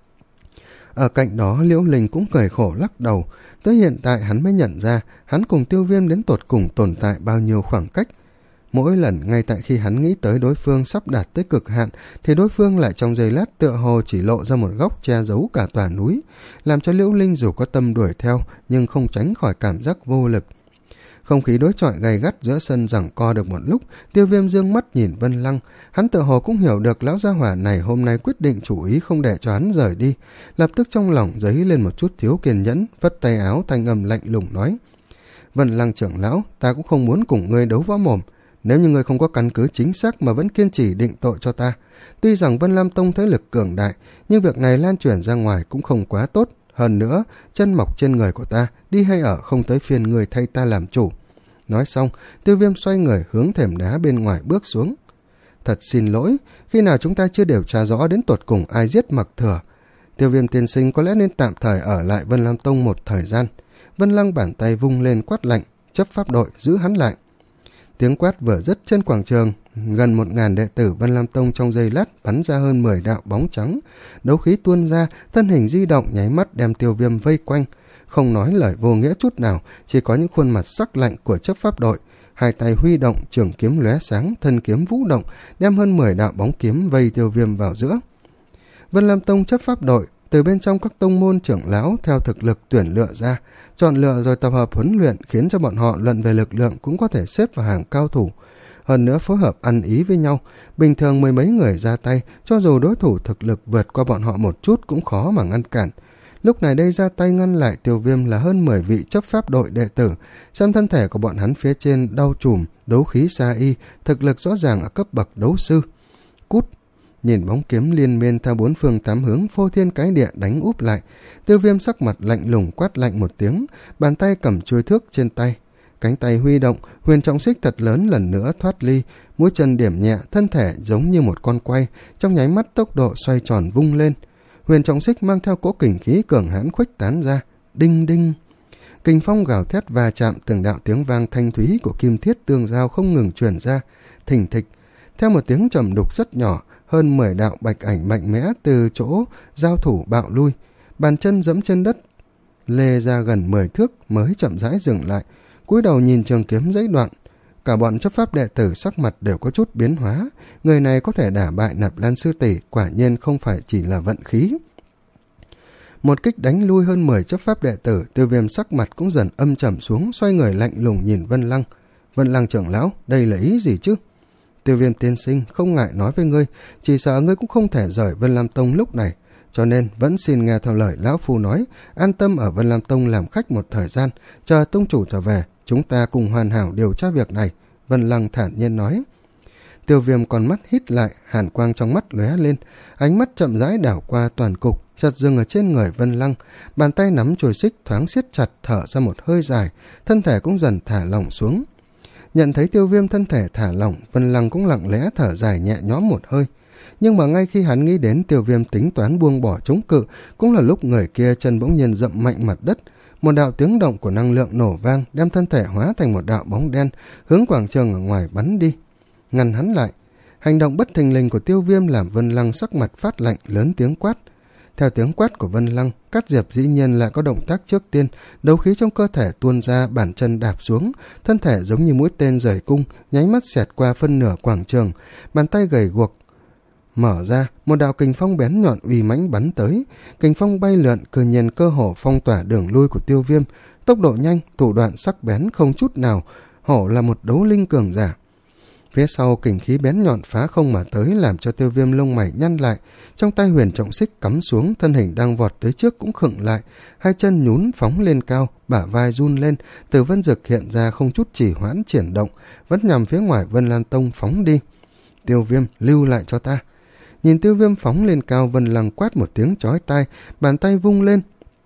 Ở cạnh đó Liễu Linh cũng cười khổ lắc đầu, tới hiện tại hắn mới nhận ra hắn cùng Tiêu Viêm đến tột cùng tồn tại bao nhiêu khoảng cách. Mỗi lần ngay tại khi hắn nghĩ tới đối phương sắp đạt tới cực hạn thì đối phương lại trong giây lát tựa hồ chỉ lộ ra một góc che giấu cả tòa núi, làm cho Liễu Linh dù có tâm đuổi theo nhưng không tránh khỏi cảm giác vô lực. Không khí đối chọi gay gắt giữa sân giằng co được một lúc, Tiêu Viêm dương mắt nhìn Vân Lăng, hắn tựa hồ cũng hiểu được lão gia hỏa này hôm nay quyết định chủ ý không để cho hắn rời đi, lập tức trong lòng dấy lên một chút thiếu kiên nhẫn, vất tay áo thanh âm lạnh lùng nói: Vân Lăng trưởng lão, ta cũng không muốn cùng ngươi đấu võ mồm, Nếu như ngươi không có căn cứ chính xác mà vẫn kiên trì định tội cho ta, tuy rằng Vân Lam Tông thế lực cường đại, nhưng việc này lan truyền ra ngoài cũng không quá tốt. Hơn nữa, chân mọc trên người của ta, đi hay ở không tới phiên người thay ta làm chủ. Nói xong, Tiêu Viêm xoay người hướng thềm đá bên ngoài bước xuống. Thật xin lỗi, khi nào chúng ta chưa điều tra rõ đến tột cùng ai giết Mặc Thừa. Tiêu Viêm tiên sinh có lẽ nên tạm thời ở lại Vân Lam Tông một thời gian. Vân Lăng bàn tay vung lên quát lạnh, chấp pháp đội giữ hắn lại. Tiếng quát vừa dứt, trên quảng trường, gần một ngàn đệ tử Vân Lam Tông trong giây lát bắn ra hơn mười đạo bóng trắng. Đấu khí tuôn ra, thân hình di động nháy mắt đem Tiêu Viêm vây quanh. Không nói lời vô nghĩa chút nào, chỉ có những khuôn mặt sắc lạnh của chấp pháp đội. Hai tay huy động, trường kiếm lóe sáng, thân kiếm vũ động, đem hơn mười đạo bóng kiếm vây Tiêu Viêm vào giữa. Vân Lam Tông chấp pháp đội, từ bên trong các tông môn trưởng lão theo thực lực tuyển lựa ra, chọn lựa rồi tập hợp huấn luyện, khiến cho bọn họ luận về lực lượng cũng có thể xếp vào hàng cao thủ. Hơn nữa phối hợp ăn ý với nhau, bình thường mười mấy người ra tay, cho dù đối thủ thực lực vượt qua bọn họ một chút cũng khó mà ngăn cản. Lúc này đây ra tay ngăn lại Tiêu Viêm là hơn mười vị chấp pháp đội đệ tử, xem thân thể của bọn hắn phía trên đau trùm, đấu khí xa y, thực lực rõ ràng ở cấp bậc đấu sư. Cút! Nhìn bóng kiếm liên miên theo bốn phương tám hướng phô thiên cái địa đánh úp lại, Tiêu Viêm sắc mặt lạnh lùng quát lạnh một tiếng, bàn tay cầm chuôi thước trên tay. Cánh tay huy động, huyền trọng xích thật lớn lần nữa thoát ly, mũi chân điểm nhẹ, thân thể giống như một con quay, trong nháy mắt tốc độ xoay tròn vung lên. Huyền trọng xích mang theo cỗ kình khí cường hãn khuếch tán ra, đinh đinh. Kình phong gào thét va chạm, từng đạo tiếng vang thanh thúy của kim thiết tương giao không ngừng truyền ra, thình thịch. Theo một tiếng trầm đục rất nhỏ, hơn mười đạo bạch ảnh mạnh mẽ từ chỗ giao thủ bạo lui, bàn chân giẫm trên đất, lê ra gần mười thước mới chậm rãi dừng lại, cúi đầu nhìn trường kiếm giấy đoạn. Cả bọn chấp pháp đệ tử sắc mặt đều có chút biến hóa, người này có thể đả bại Nạp Lan sư tỷ, quả nhiên không phải chỉ là vận khí. Một kích đánh lui hơn mười chấp pháp đệ tử, Tiêu Viêm sắc mặt cũng dần âm trầm xuống, xoay người lạnh lùng nhìn Vân Lăng. Vân Lăng trưởng lão, đây là ý gì chứ? Tiêu Viêm tiên sinh, không ngại nói với ngươi, chỉ sợ ngươi cũng không thể rời Vân Lam Tông lúc này, cho nên vẫn xin nghe theo lời lão phu nói, an tâm ở Vân Lam Tông làm khách một thời gian, chờ tông chủ trở về, chúng ta cùng hoàn hảo điều tra việc này. Vân Lăng thản nhiên nói. Tiêu Viêm con mắt hít lại, hàn quang trong mắt lóe lên, ánh mắt chậm rãi đảo qua toàn cục, chợt dừng ở trên người Vân Lăng, bàn tay nắm chùi xích thoáng siết chặt, thở ra một hơi dài, thân thể cũng dần thả lỏng xuống. Nhận thấy Tiêu Viêm thân thể thả lỏng, Vân Lăng cũng lặng lẽ thở dài nhẹ nhõm một hơi. Nhưng mà ngay khi hắn nghĩ đến Tiêu Viêm tính toán buông bỏ chống cự, cũng là lúc người kia chân bỗng nhiên dậm mạnh mặt đất. Một đạo tiếng động của năng lượng nổ vang, đem thân thể hóa thành một đạo bóng đen, hướng quảng trường ở ngoài bắn đi. Ngăn hắn lại. Hành động bất thình lình của Tiêu Viêm làm Vân Lăng sắc mặt phát lạnh, lớn tiếng quát. Theo tiếng quát của Vân Lăng, Cát Diệp dĩ nhiên lại có động tác trước tiên, đấu khí trong cơ thể tuôn ra, bản chân đạp xuống, thân thể giống như mũi tên rời cung, nháy mắt xẹt qua phân nửa quảng trường, bàn tay gầy guộc mở ra, một đạo kình phong bén nhọn uy mãnh bắn tới, kình phong bay lượn, cư nhiên cơ hồ phong tỏa đường lui của Tiêu Viêm, tốc độ nhanh, thủ đoạn sắc bén không chút nào, hổ là một đấu linh cường giả. Phía sau kình khí bén nhọn phá không mà tới, làm cho Tiêu Viêm lông mày nhăn lại, trong tay huyền trọng xích cắm xuống, thân hình đang vọt tới trước cũng khựng lại, hai chân nhún phóng lên cao, bả vai run lên, Từ Vân Dực hiện ra không chút chỉ hoãn triển động, vẫn nhằm phía ngoài Vân Lan Tông phóng đi. Tiêu Viêm, lưu lại cho ta. Nhìn Tiêu Viêm phóng lên cao, Vân Lăng quát một tiếng chói tai, bàn tay vung lên.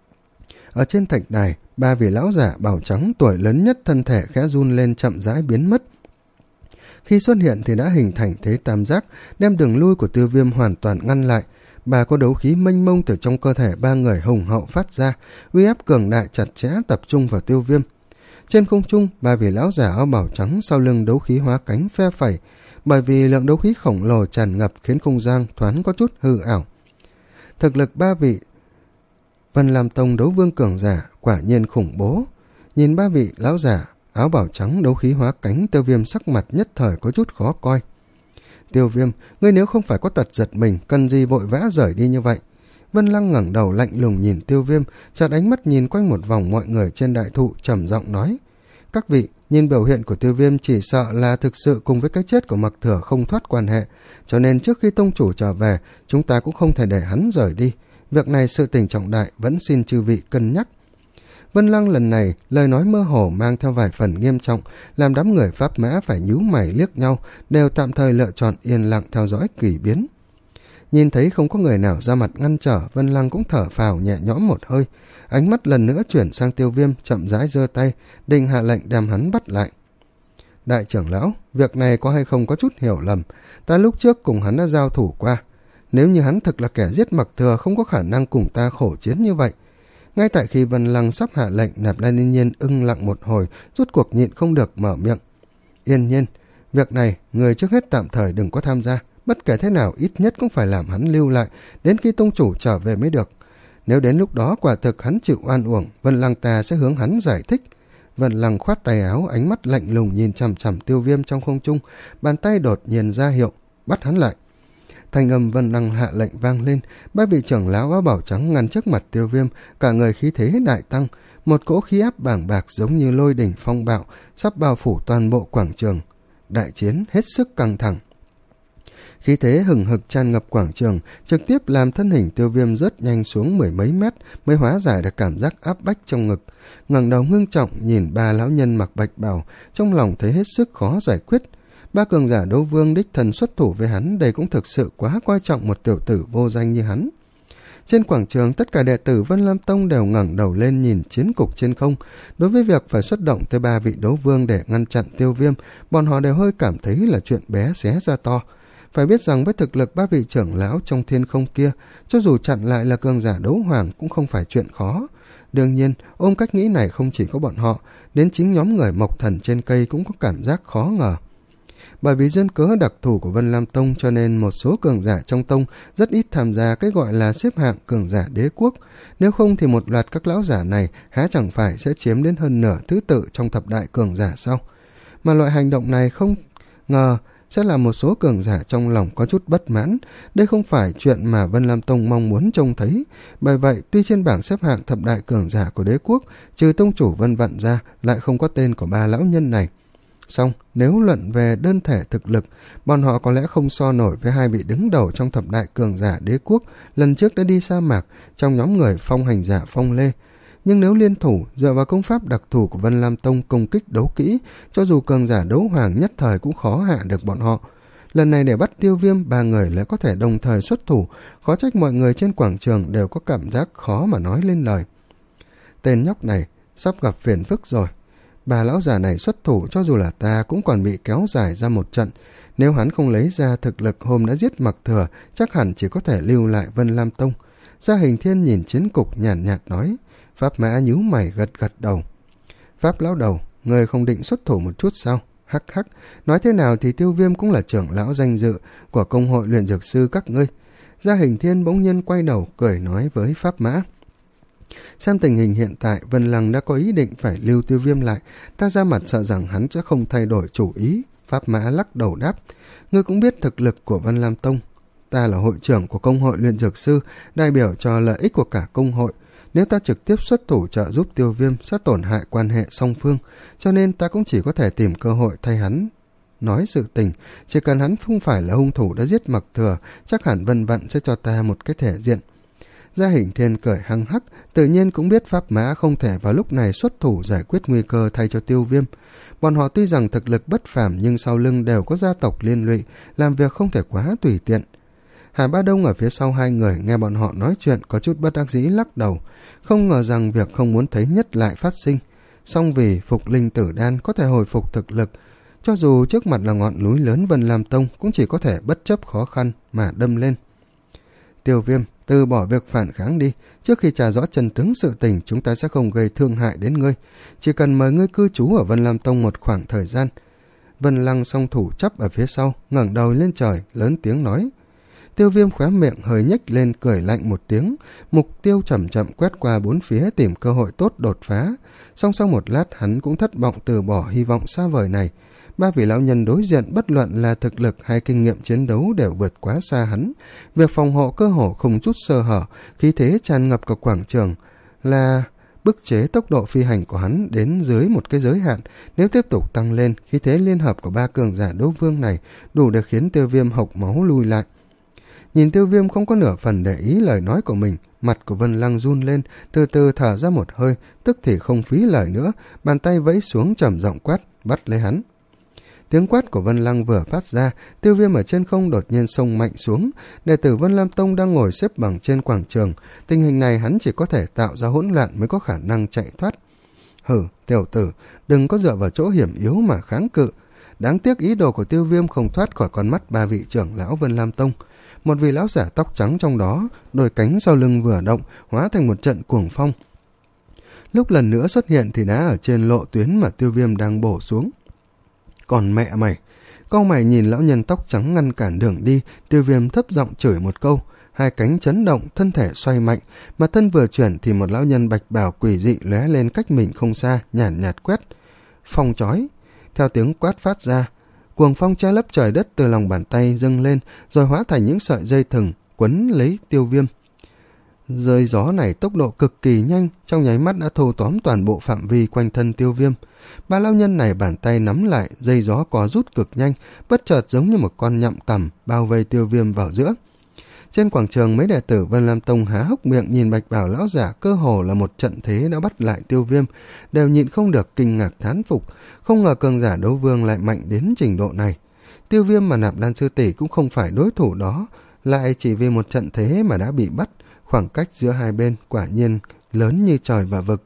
Ở trên thạch đài, ba vị lão giả bào trắng tuổi lớn nhất thân thể khẽ run lên, chậm rãi biến mất. Khi xuất hiện thì đã hình thành thế tam giác, đem đường lui của Tiêu Viêm hoàn toàn ngăn lại. Bà có đấu khí mênh mông từ trong cơ thể ba người hùng hậu phát ra, uy áp cường đại chặt chẽ tập trung vào Tiêu Viêm. Trên không trung, ba vị lão giả áo bào trắng sau lưng đấu khí hóa cánh phe phẩy, bởi vì lượng đấu khí khổng lồ tràn ngập khiến không gian thoáng có chút hư ảo. Thực lực ba vị Vân Lam Tông đấu vương cường giả quả nhiên khủng bố. Nhìn ba vị lão giả áo bào trắng đấu khí hóa cánh, Tiêu Viêm sắc mặt nhất thời có chút khó coi. Tiêu Viêm, ngươi nếu không phải có tật giật mình, cần gì vội vã rời đi như vậy? Vân Lăng ngẩng đầu lạnh lùng nhìn Tiêu Viêm, chợt ánh mắt nhìn quanh một vòng mọi người trên đại thụ, trầm giọng nói: các vị, nhìn biểu hiện của Tiêu Viêm chỉ sợ là thực sự cùng với cái chết của Mặc Thừa không thoát quan hệ, cho nên trước khi tông chủ trở về, chúng ta cũng không thể để hắn rời đi. Việc này sự tình trọng đại, vẫn xin chư vị cân nhắc. Vân Lăng lần này lời nói mơ hồ mang theo vài phần nghiêm trọng, làm đám người Pháp Mã phải nhíu mày liếc nhau, đều tạm thời lựa chọn yên lặng theo dõi kỳ biến. Nhìn thấy không có người nào ra mặt ngăn trở, Vân Lăng cũng thở phào nhẹ nhõm một hơi, ánh mắt lần nữa chuyển sang Tiêu Viêm, chậm rãi giơ tay, định hạ lệnh đem hắn bắt lại. Đại trưởng lão, việc này có hay không có chút hiểu lầm, ta lúc trước cùng hắn đã giao thủ qua. Nếu như hắn thực là kẻ giết Mặc Thừa, không có khả năng cùng ta khổ chiến như vậy. Ngay tại khi Vân Lăng sắp hạ lệnh, Nạp Lan Yên Nhiên ưng lặng một hồi, rốt cuộc nhịn không được mở miệng. Yên Nhiên, việc này người trước hết tạm thời đừng có tham gia, bất kể thế nào ít nhất cũng phải làm hắn lưu lại, đến khi tông chủ trở về mới được. Nếu đến lúc đó quả thực hắn chịu oan uổng, Vân Lăng ta sẽ hướng hắn giải thích. Vân Lăng khoát tay áo, ánh mắt lạnh lùng nhìn chằm chằm Tiêu Viêm trong không trung, bàn tay đột nhiên ra hiệu, bắt hắn lại. Thanh âm Vân Lăng hạ lệnh vang lên, ba vị trưởng lão áo bảo trắng ngăn trước mặt Tiêu Viêm, cả người khí thế đại tăng, một cỗ khí áp bàng bạc giống như lôi đỉnh phong bạo, sắp bao phủ toàn bộ quảng trường. Đại chiến hết sức căng thẳng. Khí thế hừng hực tràn ngập quảng trường, trực tiếp làm thân hình Tiêu Viêm rớt nhanh xuống mười mấy mét, mới hóa giải được cảm giác áp bách trong ngực. Ngẩng đầu ngưng trọng nhìn ba lão nhân mặc bạch bào, trong lòng thấy hết sức khó giải quyết. Ba cường giả đấu vương đích thần xuất thủ với hắn, đây cũng thực sự quá coi trọng một tiểu tử vô danh như hắn. Trên quảng trường, tất cả đệ tử Vân Lam Tông đều ngẩng đầu lên nhìn chiến cục trên không. Đối với việc phải xuất động tới ba vị đấu vương để ngăn chặn Tiêu Viêm, bọn họ đều hơi cảm thấy là chuyện bé xé ra to. Phải biết rằng với thực lực ba vị trưởng lão trong thiên không kia, cho dù chặn lại là cường giả đấu hoàng cũng không phải chuyện khó. Đương nhiên, ôm cách nghĩ này không chỉ có bọn họ, đến chính nhóm người mộc thần trên cây cũng có cảm giác khó ngờ. Bởi vì duyên cớ đặc thù của Vân Lam Tông cho nên một số cường giả trong tông rất ít tham gia cái gọi là xếp hạng cường giả đế quốc. Nếu không thì một loạt các lão giả này há chẳng phải sẽ chiếm đến hơn nửa thứ tự trong thập đại cường giả sau. Mà loại hành động này không ngờ sẽ là một số cường giả trong lòng có chút bất mãn. Đây không phải chuyện mà Vân Lam Tông mong muốn trông thấy. Bởi vậy, tuy trên bảng xếp hạng thập đại cường giả của đế quốc, trừ tông chủ Vân Vận ra, lại không có tên của ba lão nhân này. Song, nếu luận về đơn thể thực lực, bọn họ có lẽ không so nổi với hai vị đứng đầu trong thập đại cường giả đế quốc lần trước đã đi sa mạc trong nhóm người phong hành giả Phong Lê. Nhưng nếu liên thủ dựa vào công pháp đặc thù của Vân Lam Tông công kích đấu kỹ, cho dù cường giả đấu hoàng nhất thời cũng khó hạ được bọn họ. Lần này để bắt Tiêu Viêm, ba người lại có thể đồng thời xuất thủ, khó trách mọi người trên quảng trường đều có cảm giác khó mà nói lên lời. Tên nhóc này sắp gặp phiền phức rồi. Bà lão già này xuất thủ cho dù là ta cũng còn bị kéo dài ra một trận. Nếu hắn không lấy ra thực lực hôm đã giết Mặc Thừa, chắc hẳn chỉ có thể lưu lại Vân Lam Tông. Gia Hình Thiên nhìn chiến cục nhàn nhạt, nhạt nói. Pháp Mã nhíu mày gật gật đầu. Pháp lão đầu, người không định xuất thủ một chút sao? Hắc hắc, nói thế nào thì Tiêu Viêm cũng là trưởng lão danh dự của công hội luyện dược sư các ngươi. Gia Hình Thiên bỗng nhiên quay đầu cười nói với Pháp Mã. Xem tình hình hiện tại, Vân Lăng đã có ý định phải lưu Tiêu Viêm lại, ta ra mặt sợ rằng hắn sẽ không thay đổi chủ ý. Pháp Mã lắc đầu đáp. Ngươi cũng biết thực lực của Vân Lam Tông. Ta là hội trưởng của công hội luyện dược sư, đại biểu cho lợi ích của cả công hội. Nếu ta trực tiếp xuất thủ trợ giúp Tiêu Viêm sẽ tổn hại quan hệ song phương, cho nên ta cũng chỉ có thể tìm cơ hội thay hắn. Nói sự tình, chỉ cần hắn không phải là hung thủ đã giết Mặc Thừa, chắc hẳn Vân Vận sẽ cho ta một cái thể diện. Gia Hình Thiên cười hăng hắc, tự nhiên cũng biết Pháp Mã không thể vào lúc này xuất thủ giải quyết nguy cơ thay cho Tiêu Viêm. Bọn họ tuy rằng thực lực bất phàm nhưng sau lưng đều có gia tộc liên lụy, làm việc không thể quá tùy tiện. Hà Ba Đông ở phía sau hai người nghe bọn họ nói chuyện có chút bất đắc dĩ lắc đầu, không ngờ rằng việc không muốn thấy nhất lại phát sinh. Song vì phục linh tử đan có thể hồi phục thực lực, cho dù trước mặt là ngọn núi lớn Vân Lam Tông cũng chỉ có thể bất chấp khó khăn mà đâm lên. Tiêu Viêm, từ bỏ việc phản kháng đi, trước khi trả rõ chân tướng sự tình chúng ta sẽ không gây thương hại đến ngươi, chỉ cần mời ngươi cư trú ở Vân Lam Tông một khoảng thời gian. Vân Lăng song thủ chắp ở phía sau, ngẩng đầu lên trời, lớn tiếng nói. Tiêu Viêm khóe miệng hơi nhếch lên cười lạnh một tiếng, mục tiêu chậm chậm quét qua bốn phía tìm cơ hội tốt đột phá. Song sau một lát hắn cũng thất vọng từ bỏ hy vọng xa vời này. Ba vị lão nhân đối diện bất luận là thực lực hay kinh nghiệm chiến đấu đều vượt quá xa hắn. Việc phòng hộ cơ hồ không chút sơ hở, khí thế tràn ngập cả quảng trường là bức chế tốc độ phi hành của hắn đến dưới một cái giới hạn. Nếu tiếp tục tăng lên, khí thế liên hợp của ba cường giả đấu vương này đủ để khiến Tiêu Viêm hộc máu lui lại. Nhìn Tiêu Viêm không có nửa phần để ý lời nói của mình, mặt của Vân Lăng run lên, từ từ thở ra một hơi, tức thì không phí lời nữa, bàn tay vẫy xuống trầm giọng quát, bắt lấy hắn. Tiếng quát của Vân Lăng vừa phát ra, Tiêu Viêm ở trên không đột nhiên xông mạnh xuống. Đệ tử Vân Lam Tông đang ngồi xếp bằng trên quảng trường, tình hình này hắn chỉ có thể tạo ra hỗn loạn mới có khả năng chạy thoát. Hử, tiểu tử, đừng có dựa vào chỗ hiểm yếu mà kháng cự. Đáng tiếc ý đồ của Tiêu Viêm không thoát khỏi con mắt ba vị trưởng lão Vân Lam Tông. Một vị lão giả tóc trắng trong đó, đôi cánh sau lưng vừa động, hóa thành một trận cuồng phong. Lúc lần nữa xuất hiện thì đã ở trên lộ tuyến mà Tiêu Viêm đang bổ xuống. Còn mẹ mày! Cau mày nhìn lão nhân tóc trắng ngăn cản đường đi, Tiêu Viêm thấp giọng chửi một câu. Hai cánh chấn động, thân thể xoay mạnh, mà thân vừa chuyển thì một lão nhân bạch bào quỷ dị lóe lên cách mình không xa, nhàn nhạt, nhạt quét. Phong chói! Theo tiếng quát phát ra, cuồng phong che lấp trời đất từ lòng bàn tay dâng lên, rồi hóa thành những sợi dây thừng quấn lấy Tiêu Viêm. Dây gió này tốc độ cực kỳ nhanh, trong nháy mắt đã thâu tóm toàn bộ phạm vi quanh thân Tiêu Viêm. Ba lão nhân này bàn tay nắm lại, dây gió có rút cực nhanh, bất chợt giống như một con nhậm tằm bao vây Tiêu Viêm vào giữa. Trên quảng trường, mấy đệ tử Vân Lam Tông há hốc miệng nhìn bạch bào lão giả, cơ hồ là một trận thế đã bắt lại Tiêu Viêm, đều nhịn không được kinh ngạc thán phục, không ngờ cường giả đấu vương lại mạnh đến trình độ này. Tiêu Viêm mà Nạp Lan sư tỷ cũng không phải đối thủ đó, lại chỉ vì một trận thế mà đã bị bắt, khoảng cách giữa hai bên quả nhiên lớn như trời và vực.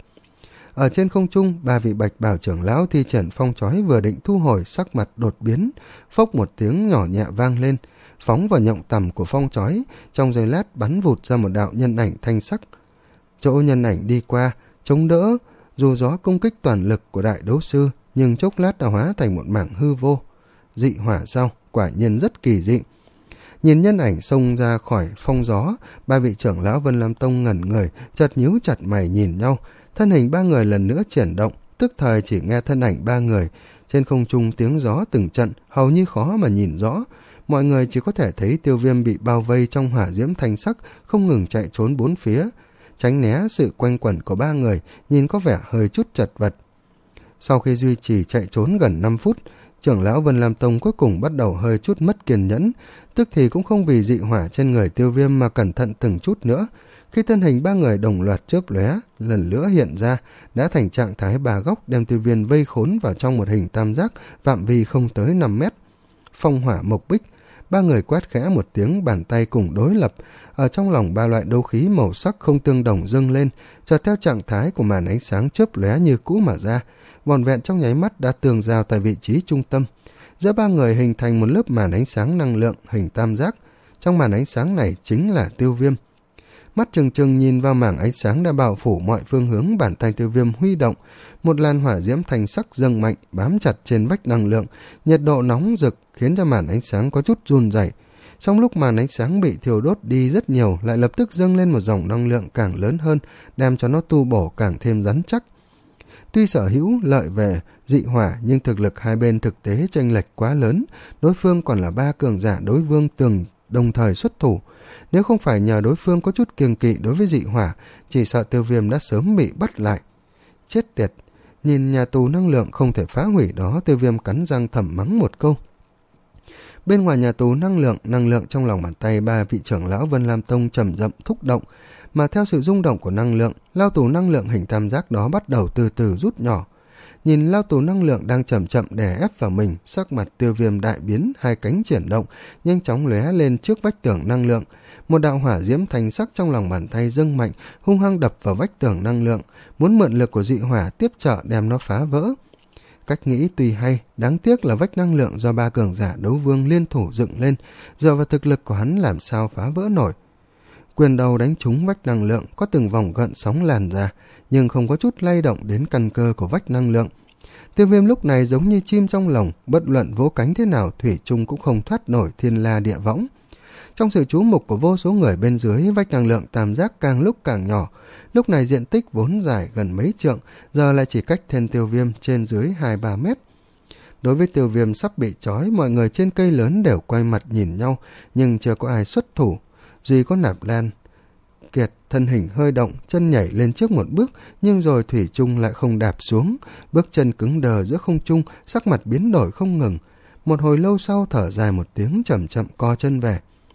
Ở trên không trung, ba vị bạch bào trưởng lão thi triển phong chói vừa định thu hồi, sắc mặt đột biến, phốc một tiếng nhỏ nhẹ vang lên, phóng vào nhộng tằm của phong chói, trong giây lát bắn vụt ra một đạo nhân ảnh thanh sắc. Chỗ nhân ảnh đi qua, chống đỡ, dù gió công kích toàn lực của đại đấu sư, nhưng chốc lát đã hóa thành một mảng hư vô. Dị hỏa sao, quả nhiên rất kỳ dị. Nhìn nhân ảnh xông ra khỏi phong gió, ba vị trưởng lão Vân Lam Tông ngẩn người, chợt nhíu chặt mày nhìn nhau, thân hình ba người lần nữa chuyển động, tức thời chỉ nghe thân ảnh ba người, trên không trung tiếng gió từng trận, hầu như khó mà nhìn rõ. Mọi người chỉ có thể thấy Tiêu Viêm bị bao vây trong hỏa diễm thanh sắc, không ngừng chạy trốn bốn phía, tránh né sự quanh quẩn của ba người, nhìn có vẻ hơi chút chật vật. Sau khi duy trì chạy trốn gần năm phút, trưởng lão Vân Lam Tông cuối cùng bắt đầu hơi chút mất kiên nhẫn, tức thì cũng không vì dị hỏa trên người Tiêu Viêm mà cẩn thận từng chút nữa. Khi thân hình ba người đồng loạt chớp lóe, lần nữa hiện ra, đã thành trạng thái ba góc đem Tiêu Viêm vây khốn vào trong một hình tam giác, phạm vi không tới năm mét. Phong hỏa mộc bích, ba người quát khẽ một tiếng, bàn tay cùng đối lập, ở trong lòng ba loại đấu khí màu sắc không tương đồng dâng lên, chợt theo trạng thái của màn ánh sáng chớp lóe như cũ mà ra, vòn vẹn trong nháy mắt đã tường rào tại vị trí trung tâm. Giữa ba người hình thành một lớp màn ánh sáng năng lượng hình tam giác, trong màn ánh sáng này chính là Tiêu Viêm. Mắt trừng trừng nhìn vào mảng ánh sáng đã bao phủ mọi phương hướng, bàn tay Tiêu Viêm huy động, một làn hỏa diễm thanh sắc dâng mạnh bám chặt trên vách năng lượng, nhiệt độ nóng rực khiến cho màn ánh sáng có chút run rẩy. Trong lúc màn ánh sáng bị thiêu đốt đi rất nhiều, lại lập tức dâng lên một dòng năng lượng càng lớn hơn, đem cho nó tu bổ càng thêm rắn chắc. Tuy sở hữu lợi về dị hỏa, nhưng thực lực hai bên thực tế chênh lệch quá lớn, đối phương còn là ba cường giả đối vương từng đồng thời xuất thủ. Nếu không phải nhờ đối phương có chút kiêng kỵ đối với dị hỏa, chỉ sợ Tiêu Viêm đã sớm bị bắt lại. Chết tiệt! Nhìn nhà tù năng lượng không thể phá hủy đó, Tiêu Viêm cắn răng thầm mắng một câu. Bên ngoài nhà tù năng lượng, năng lượng trong lòng bàn tay ba vị trưởng lão Vân Lam Tông chậm rậm thúc động, mà theo sự rung động của năng lượng, lao tù năng lượng hình tam giác đó bắt đầu từ từ rút nhỏ. Nhìn lao tù năng lượng đang chậm chậm đè ép vào mình, sắc mặt Tiêu Viêm đại biến, hai cánh chuyển động, nhanh chóng lóe lên trước vách tường năng lượng. Một đạo hỏa diễm thanh sắc trong lòng bàn tay dâng mạnh, hung hăng đập vào vách tường năng lượng, muốn mượn lực của dị hỏa tiếp trợ đem nó phá vỡ. Cách nghĩ tuy hay, đáng tiếc là vách năng lượng do ba cường giả đấu vương liên thủ dựng lên, dựa vào thực lực của hắn làm sao phá vỡ nổi. Quyền đầu đánh trúng vách năng lượng, có từng vòng gợn sóng làn ra, nhưng không có chút lay động đến căn cơ của vách năng lượng. Tiêu Viêm lúc này giống như chim trong lồng, bất luận vỗ cánh thế nào thủy chung cũng không thoát nổi thiên la địa võng. Trong sự chú mục của vô số người bên dưới, vách năng lượng tam giác càng lúc càng nhỏ, lúc này diện tích vốn dài gần mấy trượng, giờ lại chỉ cách thêm Tiêu Viêm trên dưới hai ba mét. Đối với Tiêu Viêm sắp bị trói, mọi người trên cây lớn đều quay mặt nhìn nhau, nhưng chưa có ai xuất thủ. Duy có Nạp Lan Kiệt thân hình hơi động, chân nhảy lên trước một bước, nhưng rồi thủy chung lại không đạp xuống, bước chân cứng đờ giữa không trung, sắc mặt biến đổi không ngừng. Một hồi lâu sau thở dài một tiếng, chậm chậm co chân về.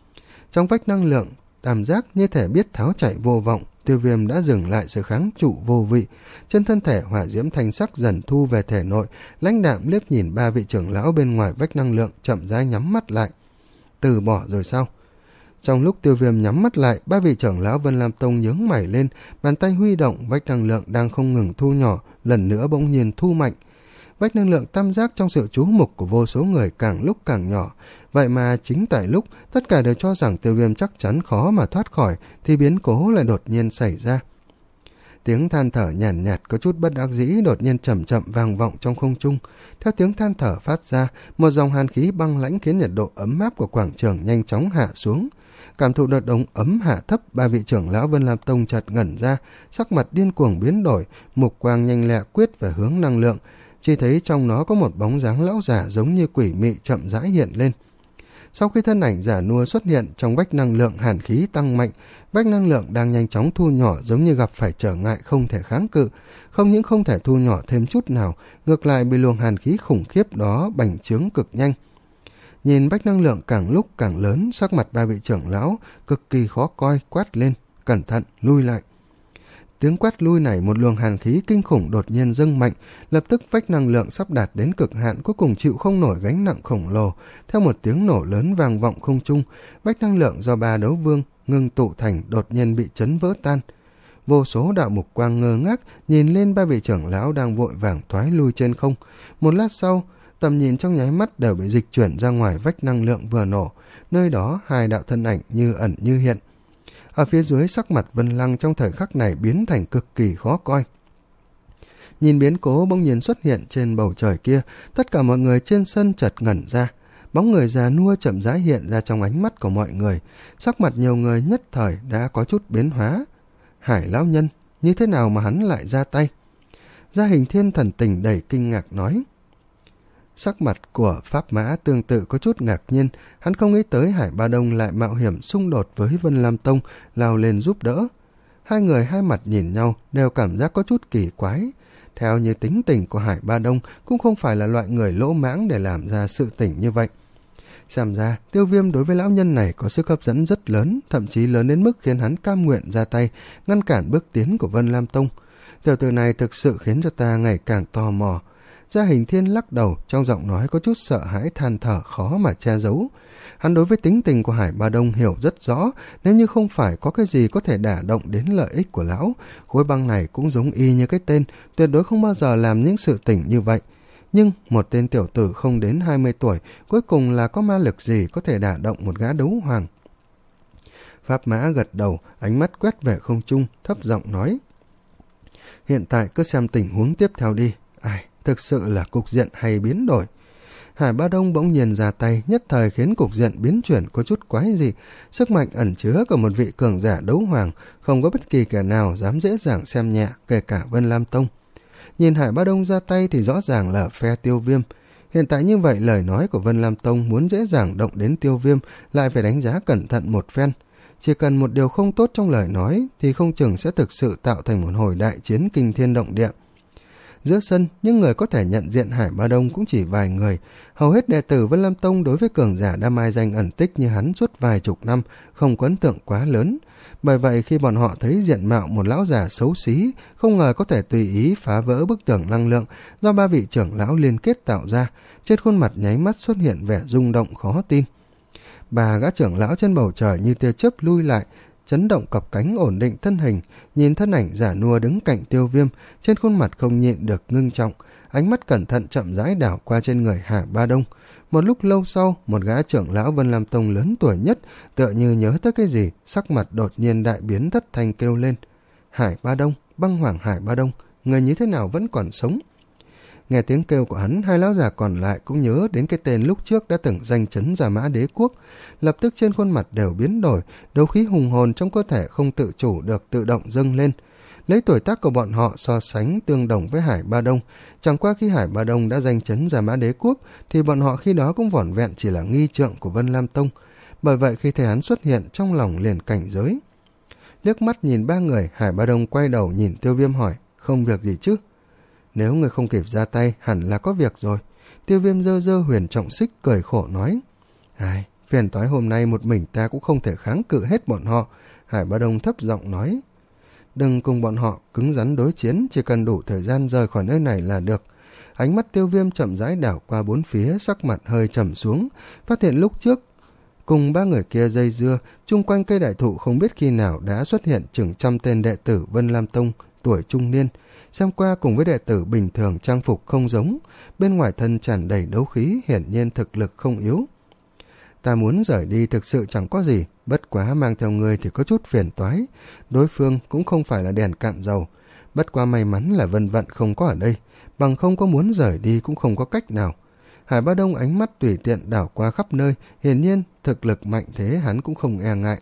Trong vách năng lượng tam giác như thể biết tháo chạy vô vọng, Tiêu Viêm đã dừng lại sự kháng trụ vô vị. Trên thân thể hỏa diễm thanh sắc dần thu về thể nội, lãnh đạm liếc nhìn ba vị trưởng lão bên ngoài vách năng lượng, chậm rãi nhắm mắt lại. Từ bỏ rồi sao? Trong lúc Tiêu Viêm nhắm mắt lại, ba vị trưởng lão Vân Lam Tông nhướng mày lên, bàn tay huy động, vách năng lượng đang không ngừng thu nhỏ, lần nữa bỗng nhiên thu mạnh. Vách năng lượng tam giác trong sự chú mục của vô số người càng lúc càng nhỏ. Vậy mà chính tại lúc tất cả đều cho rằng Tiêu Viêm chắc chắn khó mà thoát khỏi, thì biến cố lại đột nhiên xảy ra. Tiếng than thở nhàn nhạt, nhạt có chút bất đắc dĩ đột nhiên chậm chậm vang vọng trong không trung. Theo tiếng than thở phát ra, một dòng hàn khí băng lãnh khiến nhiệt độ ấm áp của quảng trường nhanh chóng hạ xuống. Cảm thụ đợt đông ấm hạ thấp, ba vị trưởng lão Vân Lam Tông chợt ngẩn ra, sắc mặt điên cuồng biến đổi, mục quang nhanh lẹ quyết về hướng năng lượng. Chỉ thấy trong nó có một bóng dáng lão giả giống như quỷ mị chậm rãi hiện lên. Sau khi thân ảnh giả nua xuất hiện, trong vách năng lượng hàn khí tăng mạnh, vách năng lượng đang nhanh chóng thu nhỏ giống như gặp phải trở ngại không thể kháng cự. Không những không thể thu nhỏ thêm chút nào, ngược lại bị luồng hàn khí khủng khiếp đó bành trướng cực nhanh. Nhìn vách năng lượng càng lúc càng lớn, sắc mặt ba vị trưởng lão cực kỳ khó coi, quát lên, cẩn thận, lui lại. Tiếng quát lui này, một luồng hàn khí kinh khủng đột nhiên dâng mạnh, lập tức vách năng lượng sắp đạt đến cực hạn cuối cùng chịu không nổi gánh nặng khổng lồ. Theo một tiếng nổ lớn vang vọng không trung, vách năng lượng do ba đấu vương ngưng tụ thành đột nhiên bị chấn vỡ tan. Vô số đạo mục quang ngơ ngác nhìn lên ba vị trưởng lão đang vội vàng thoái lui trên không. Một lát sau, tầm nhìn trong nháy mắt đều bị dịch chuyển ra ngoài vách năng lượng vừa nổ, nơi đó hai đạo thân ảnh như ẩn như hiện. Ở phía dưới, sắc mặt Vân Lăng trong thời khắc này biến thành cực kỳ khó coi. Nhìn biến cố bỗng nhiên xuất hiện trên bầu trời kia, tất cả mọi người trên sân chợt ngẩn ra. Bóng người già nua chậm rãi hiện ra trong ánh mắt của mọi người, sắc mặt nhiều người nhất thời đã có chút biến hóa. Hải lão nhân, như thế nào mà hắn lại ra tay? Gia Hình Thiên thần tình đầy kinh ngạc nói. Sắc mặt của Pháp Mã tương tự có chút ngạc nhiên, hắn không nghĩ tới Hải Ba Đông lại mạo hiểm xung đột với Vân Lam Tông, lao lên giúp đỡ. Hai người hai mặt nhìn nhau đều cảm giác có chút kỳ quái. Theo như tính tình của Hải Ba Đông cũng không phải là loại người lỗ mãng để làm ra sự tình như vậy. Xem ra Tiêu Viêm đối với lão nhân này có sức hấp dẫn rất lớn, thậm chí lớn đến mức khiến hắn cam nguyện ra tay ngăn cản bước tiến của Vân Lam Tông. Tiểu tử này thực sự khiến cho ta ngày càng tò mò. Gia Hình Thiên lắc đầu, trong giọng nói có chút sợ hãi than thở khó mà che giấu. Hắn đối với tính tình của Hải Ba Đông hiểu rất rõ, nếu như không phải có cái gì có thể đả động đến lợi ích của lão, khối băng này cũng giống y như cái tên, tuyệt đối không bao giờ làm những sự tình như vậy. Nhưng một tên tiểu tử không đến hai mươi tuổi, cuối cùng là có ma lực gì có thể đả động một gã đấu hoàng? Pháp Mã gật đầu, ánh mắt quét về không trung, thấp giọng nói. Hiện tại cứ xem tình huống tiếp theo đi. Ai, thực sự là cục diện hay biến đổi. Hải Ba Đông bỗng nhiên ra tay, nhất thời khiến cục diện biến chuyển có chút quái dị. Sức mạnh ẩn chứa của một vị cường giả đấu hoàng, không có bất kỳ kẻ nào dám dễ dàng xem nhẹ, kể cả Vân Lam Tông. Nhìn Hải Ba Đông ra tay thì rõ ràng là phe Tiêu Viêm. Hiện tại như vậy, lời nói của Vân Lam Tông muốn dễ dàng động đến Tiêu Viêm lại phải đánh giá cẩn thận một phen. Chỉ cần một điều không tốt trong lời nói thì không chừng sẽ thực sự tạo thành một hồi đại chiến kinh thiên động địa. Giữa sân, những người có thể nhận diện Hải Ba Đông cũng chỉ vài người. Hầu hết đệ tử Vân Lam Tông đối với cường giả đã mai danh ẩn tích như hắn suốt vài chục năm không có ấn tượng quá lớn. Bởi vậy khi bọn họ thấy diện mạo một lão già xấu xí, không ngờ có thể tùy ý phá vỡ bức tường năng lượng do ba vị trưởng lão liên kết tạo ra, trên khuôn mặt nháy mắt xuất hiện vẻ rung động khó tin. Ba gã trưởng lão trên bầu trời như tia chớp lui lại, chấn động cặp cánh ổn định thân hình, nhìn thân ảnh giả nua đứng cạnh Tiêu Viêm, trên khuôn mặt không nhịn được ngưng trọng, ánh mắt cẩn thận chậm rãi đảo qua trên người Hải Ba Đông. Một lúc lâu sau, một gã trưởng lão Vân Lam Tông lớn tuổi nhất, tựa như nhớ tới cái gì, sắc mặt đột nhiên đại biến, thất thanh kêu lên. Hải Ba Đông, băng hoàng Hải Ba Đông, người như thế nào vẫn còn sống? Nghe tiếng kêu của hắn, hai lão già còn lại cũng nhớ đến cái tên lúc trước đã từng danh chấn Gia Mã Đế Quốc, lập tức trên khuôn mặt đều biến đổi, đấu khí hùng hồn trong cơ thể không tự chủ được tự động dâng lên. Lấy tuổi tác của bọn họ so sánh tương đồng với Hải Ba Đông, chẳng qua khi Hải Ba Đông đã danh chấn Gia Mã Đế Quốc thì bọn họ khi đó cũng vỏn vẹn chỉ là nghi trượng của Vân Lam Tông. Bởi vậy khi thấy hắn xuất hiện, trong lòng liền cảnh giới. Liếc mắt nhìn ba người, Hải Ba Đông quay đầu nhìn Tiêu Viêm hỏi, không việc gì chứ? Nếu người không kịp ra tay, hẳn là có việc rồi. Tiêu Viêm dơ dơ huyền trọng xích cười khổ nói. Ai, phiền toái hôm nay một mình ta cũng không thể kháng cự hết bọn họ. Hải Bá Đông thấp giọng nói. Đừng cùng bọn họ cứng rắn đối chiến, chỉ cần đủ thời gian rời khỏi nơi này là được. Ánh mắt Tiêu Viêm chậm rãi đảo qua bốn phía, sắc mặt hơi trầm xuống, phát hiện lúc trước cùng ba người kia dây dưa, chung quanh cây đại thụ không biết khi nào đã xuất hiện chừng trăm tên đệ tử Vân Lam Tông tuổi trung niên, xem qua cùng với đệ tử bình thường trang phục không giống, bên ngoài thân tràn đầy đấu khí, hiển nhiên thực lực không yếu. Ta muốn rời đi thực sự chẳng có gì, bất quá mang theo người thì có chút phiền toái, đối phương cũng không phải là đèn cạn dầu, bất quá may mắn là Vân Vận không có ở đây, bằng không có muốn rời đi cũng không có cách nào. Hải Bá Đông ánh mắt tùy tiện đảo qua khắp nơi, hiển nhiên thực lực mạnh thế hắn cũng không e ngại.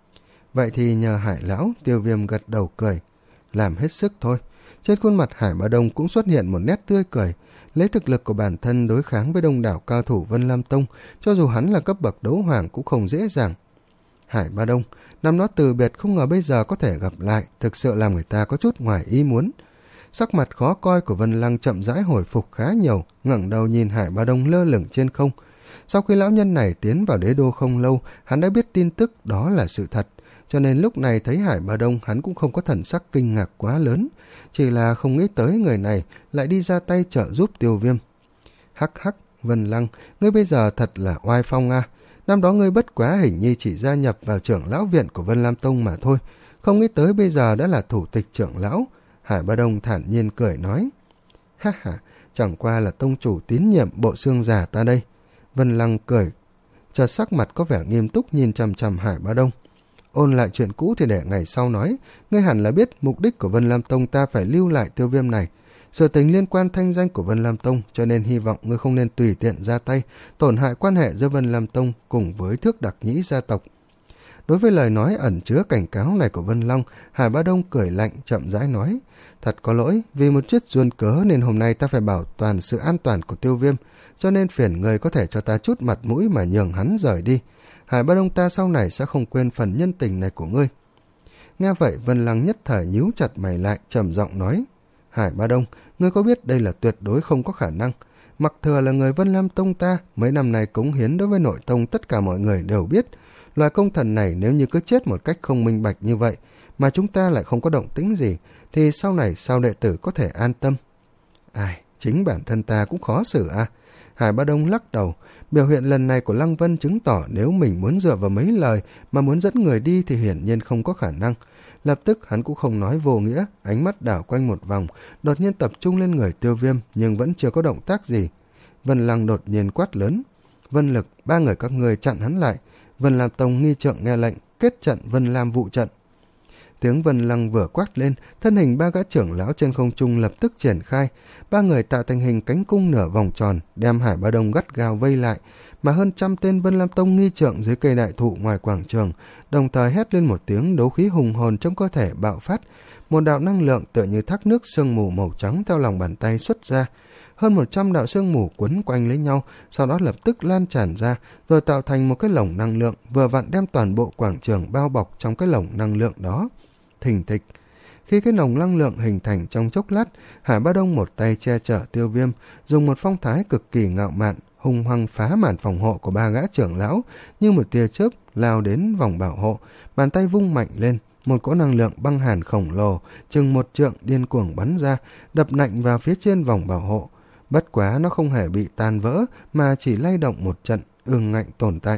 Vậy thì nhờ Hải lão, Tiêu Viêm gật đầu cười, làm hết sức thôi. Trên khuôn mặt Hải Bá Đông cũng xuất hiện một nét tươi cười, lấy thực lực của bản thân đối kháng với đông đảo cao thủ Vân Lam Tông, cho dù hắn là cấp bậc đấu hoàng cũng không dễ dàng. Hải Bá Đông, năm đó từ biệt không ngờ bây giờ có thể gặp lại, thực sự làm người ta có chút ngoài ý muốn. Sắc mặt khó coi của Vân Lăng chậm rãi hồi phục khá nhiều, ngẩng đầu nhìn Hải Bá Đông lơ lửng trên không. Sau khi lão nhân này tiến vào đế đô không lâu, hắn đã biết tin tức đó là sự thật, cho nên lúc này thấy Hải Bá Đông hắn cũng không có thần sắc kinh ngạc quá lớn, chỉ là không nghĩ tới người này lại đi ra tay trợ giúp Tiêu Viêm. Hắc hắc, Vân Lăng, ngươi bây giờ thật là oai phong a. Năm đó ngươi bất quá hình như chỉ gia nhập vào trưởng lão viện của Vân Lam Tông mà thôi, không nghĩ tới bây giờ đã là thủ tịch trưởng lão. Hải Bá Đông thản nhiên cười nói. Ha ha, chẳng qua là tông chủ tín nhiệm bộ xương già ta đây. Vân Lăng cười, chợt sắc mặt có vẻ nghiêm túc nhìn chằm chằm Hải Bá Đông. Ôn lại chuyện cũ thì để ngày sau nói, ngươi hẳn là biết mục đích của Vân Lam Tông ta phải lưu lại Tiêu Viêm này. Sự tình liên quan thanh danh của Vân Lam Tông, cho nên hy vọng ngươi không nên tùy tiện ra tay, tổn hại quan hệ giữa Vân Lam Tông cùng với Thước Đặc Nhĩ gia tộc. Đối với lời nói ẩn chứa cảnh cáo này của Vân Long, Hải Bá Đông cười lạnh chậm rãi nói. Thật có lỗi, vì một chút duyên cớ nên hôm nay ta phải bảo toàn sự an toàn của Tiêu Viêm, cho nên phiền người có thể cho ta chút mặt mũi mà nhường hắn rời đi. Hải Bá Đông ta sau này sẽ không quên phần nhân tình này của ngươi. Nghe vậy Vân Lăng nhất thời nhíu chặt mày lại, trầm giọng nói. Hải Bá Đông, ngươi có biết đây là tuyệt đối không có khả năng. Mặc thừa là người Vân Lam Tông ta, mấy năm nay cống hiến đối với nội tông tất cả mọi người đều biết. Loài công thần này nếu như cứ chết một cách không minh bạch như vậy, mà chúng ta lại không có động tĩnh gì, thì sau này sao đệ tử có thể an tâm? Ai, chính bản thân ta cũng khó xử à. Hải Bá Đông lắc đầu, biểu hiện lần này của Lăng Vân chứng tỏ nếu mình muốn dựa vào mấy lời mà muốn dẫn người đi thì hiển nhiên không có khả năng. Lập tức hắn cũng không nói vô nghĩa, ánh mắt đảo quanh một vòng, đột nhiên tập trung lên người Tiêu Viêm nhưng vẫn chưa có động tác gì. Vân Lăng đột nhiên quát lớn. Vân Lực, ba người các ngươi chặn hắn lại. Vân Lam Tông nghi trượng nghe lệnh, kết trận Vân Lam vụ trận. Tiếng Vân Lăng vừa quát lên, thân hình ba gã trưởng lão trên không trung lập tức triển khai, ba người tạo thành hình cánh cung nửa vòng tròn, đem Hải Bá Đông gắt gao vây lại, mà hơn trăm tên Vân Lam Tông nghi trượng dưới cây đại thụ ngoài quảng trường, đồng thời hét lên một tiếng, đấu khí hùng hồn trong cơ thể bạo phát, một đạo năng lượng tựa như thác nước sương mù màu trắng theo lòng bàn tay xuất ra. Hơn một trăm đạo sương mù quấn quanh lấy nhau, sau đó lập tức lan tràn ra, rồi tạo thành một cái lồng năng lượng, vừa vặn đem toàn bộ quảng trường bao bọc trong cái lồng năng lượng đó. Thình thịch. Khi cái lồng năng lượng hình thành trong chốc lát, Hải Bá Đông một tay che chở Tiêu Viêm, dùng một phong thái cực kỳ ngạo mạn, hung hăng phá màn phòng hộ của ba gã trưởng lão, như một tia chớp lao đến vòng bảo hộ, bàn tay vung mạnh lên, một cỗ năng lượng băng hàn khổng lồ, chừng một trượng điên cuồng bắn ra, đập nạnh vào phía trên vòng bảo hộ. Bất quá nó không hề bị tan vỡ, mà chỉ lay động một trận, ương ngạnh tồn tại.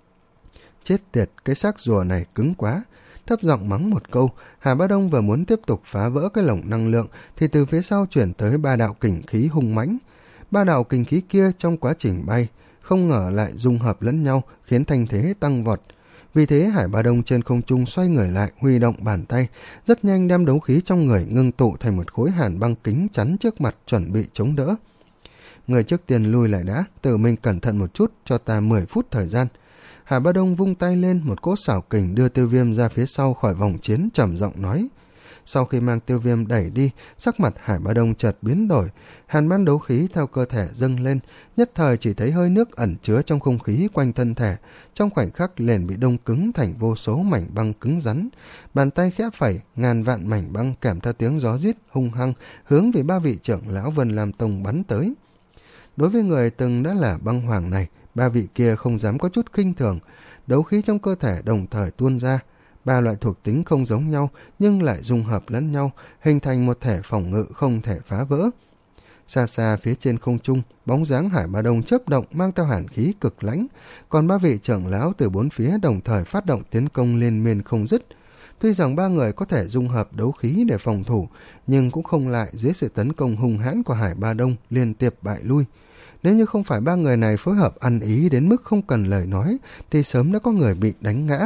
Chết tiệt, cái xác rùa này cứng quá. Thấp giọng mắng một câu, Hải Bá Đông vừa muốn tiếp tục phá vỡ cái lồng năng lượng, thì từ phía sau chuyển tới ba đạo kình khí hung mãnh. Ba đạo kình khí kia trong quá trình bay, không ngờ lại dung hợp lẫn nhau, khiến thanh thế tăng vọt. Vì thế Hải Bá Đông trên không trung xoay người lại, huy động bàn tay, rất nhanh đem đấu khí trong người ngưng tụ thành một khối hàn băng kính chắn trước mặt, chuẩn bị chống đỡ. Người trước tiên lui lại đã, tự mình cẩn thận một chút, cho ta mười phút thời gian. Hải Bá Đông vung tay lên, một cỗ xảo kình đưa Tiêu Viêm ra phía sau khỏi vòng chiến, trầm giọng nói. Sau khi mang Tiêu Viêm đẩy đi, sắc mặt Hải Bá Đông chợt biến đổi, hàn băng đấu khí theo cơ thể dâng lên, nhất thời chỉ thấy hơi nước ẩn chứa trong không khí quanh thân thể, trong khoảnh khắc liền bị đông cứng thành vô số mảnh băng cứng rắn. Bàn tay khẽ phẩy, ngàn vạn mảnh băng kèm theo tiếng gió rít hung hăng hướng về ba vị trưởng lão Vân Lam Tông bắn tới. Đối với người từng đã là băng hoàng này, ba vị kia không dám có chút khinh thường, đấu khí trong cơ thể đồng thời tuôn ra. Ba loại thuộc tính không giống nhau nhưng lại dung hợp lẫn nhau, hình thành một thể phòng ngự không thể phá vỡ. Xa xa phía trên không trung, bóng dáng Hải Ba Đông chớp động mang theo hàn khí cực lãnh, còn ba vị trưởng lão từ bốn phía đồng thời phát động tiến công liên miên không dứt. Tuy rằng ba người có thể dung hợp đấu khí để phòng thủ, nhưng cũng không lại dưới sự tấn công hung hãn của Hải Ba Đông liên tiếp bại lui. Nếu như không phải ba người này phối hợp ăn ý đến mức không cần lời nói, thì sớm đã có người bị đánh ngã.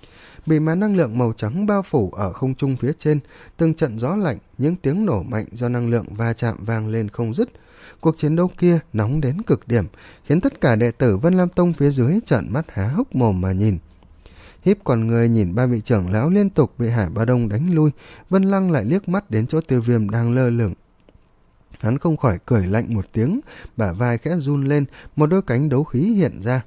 Bị màn năng lượng màu trắng bao phủ ở không trung phía trên, từng trận gió lạnh, những tiếng nổ mạnh do năng lượng va chạm vang lên không dứt. Cuộc chiến đấu kia nóng đến cực điểm, khiến tất cả đệ tử Vân Lam Tông phía dưới trợn mắt há hốc mồm mà nhìn. Híp con người nhìn ba vị trưởng lão liên tục bị Hải Ba Đông đánh lui, Vân Lăng lại liếc mắt đến chỗ Tiêu Viêm đang lơ lửng. Hắn không khỏi cười lạnh một tiếng, bả vai khẽ run lên, một đôi cánh đấu khí hiện ra.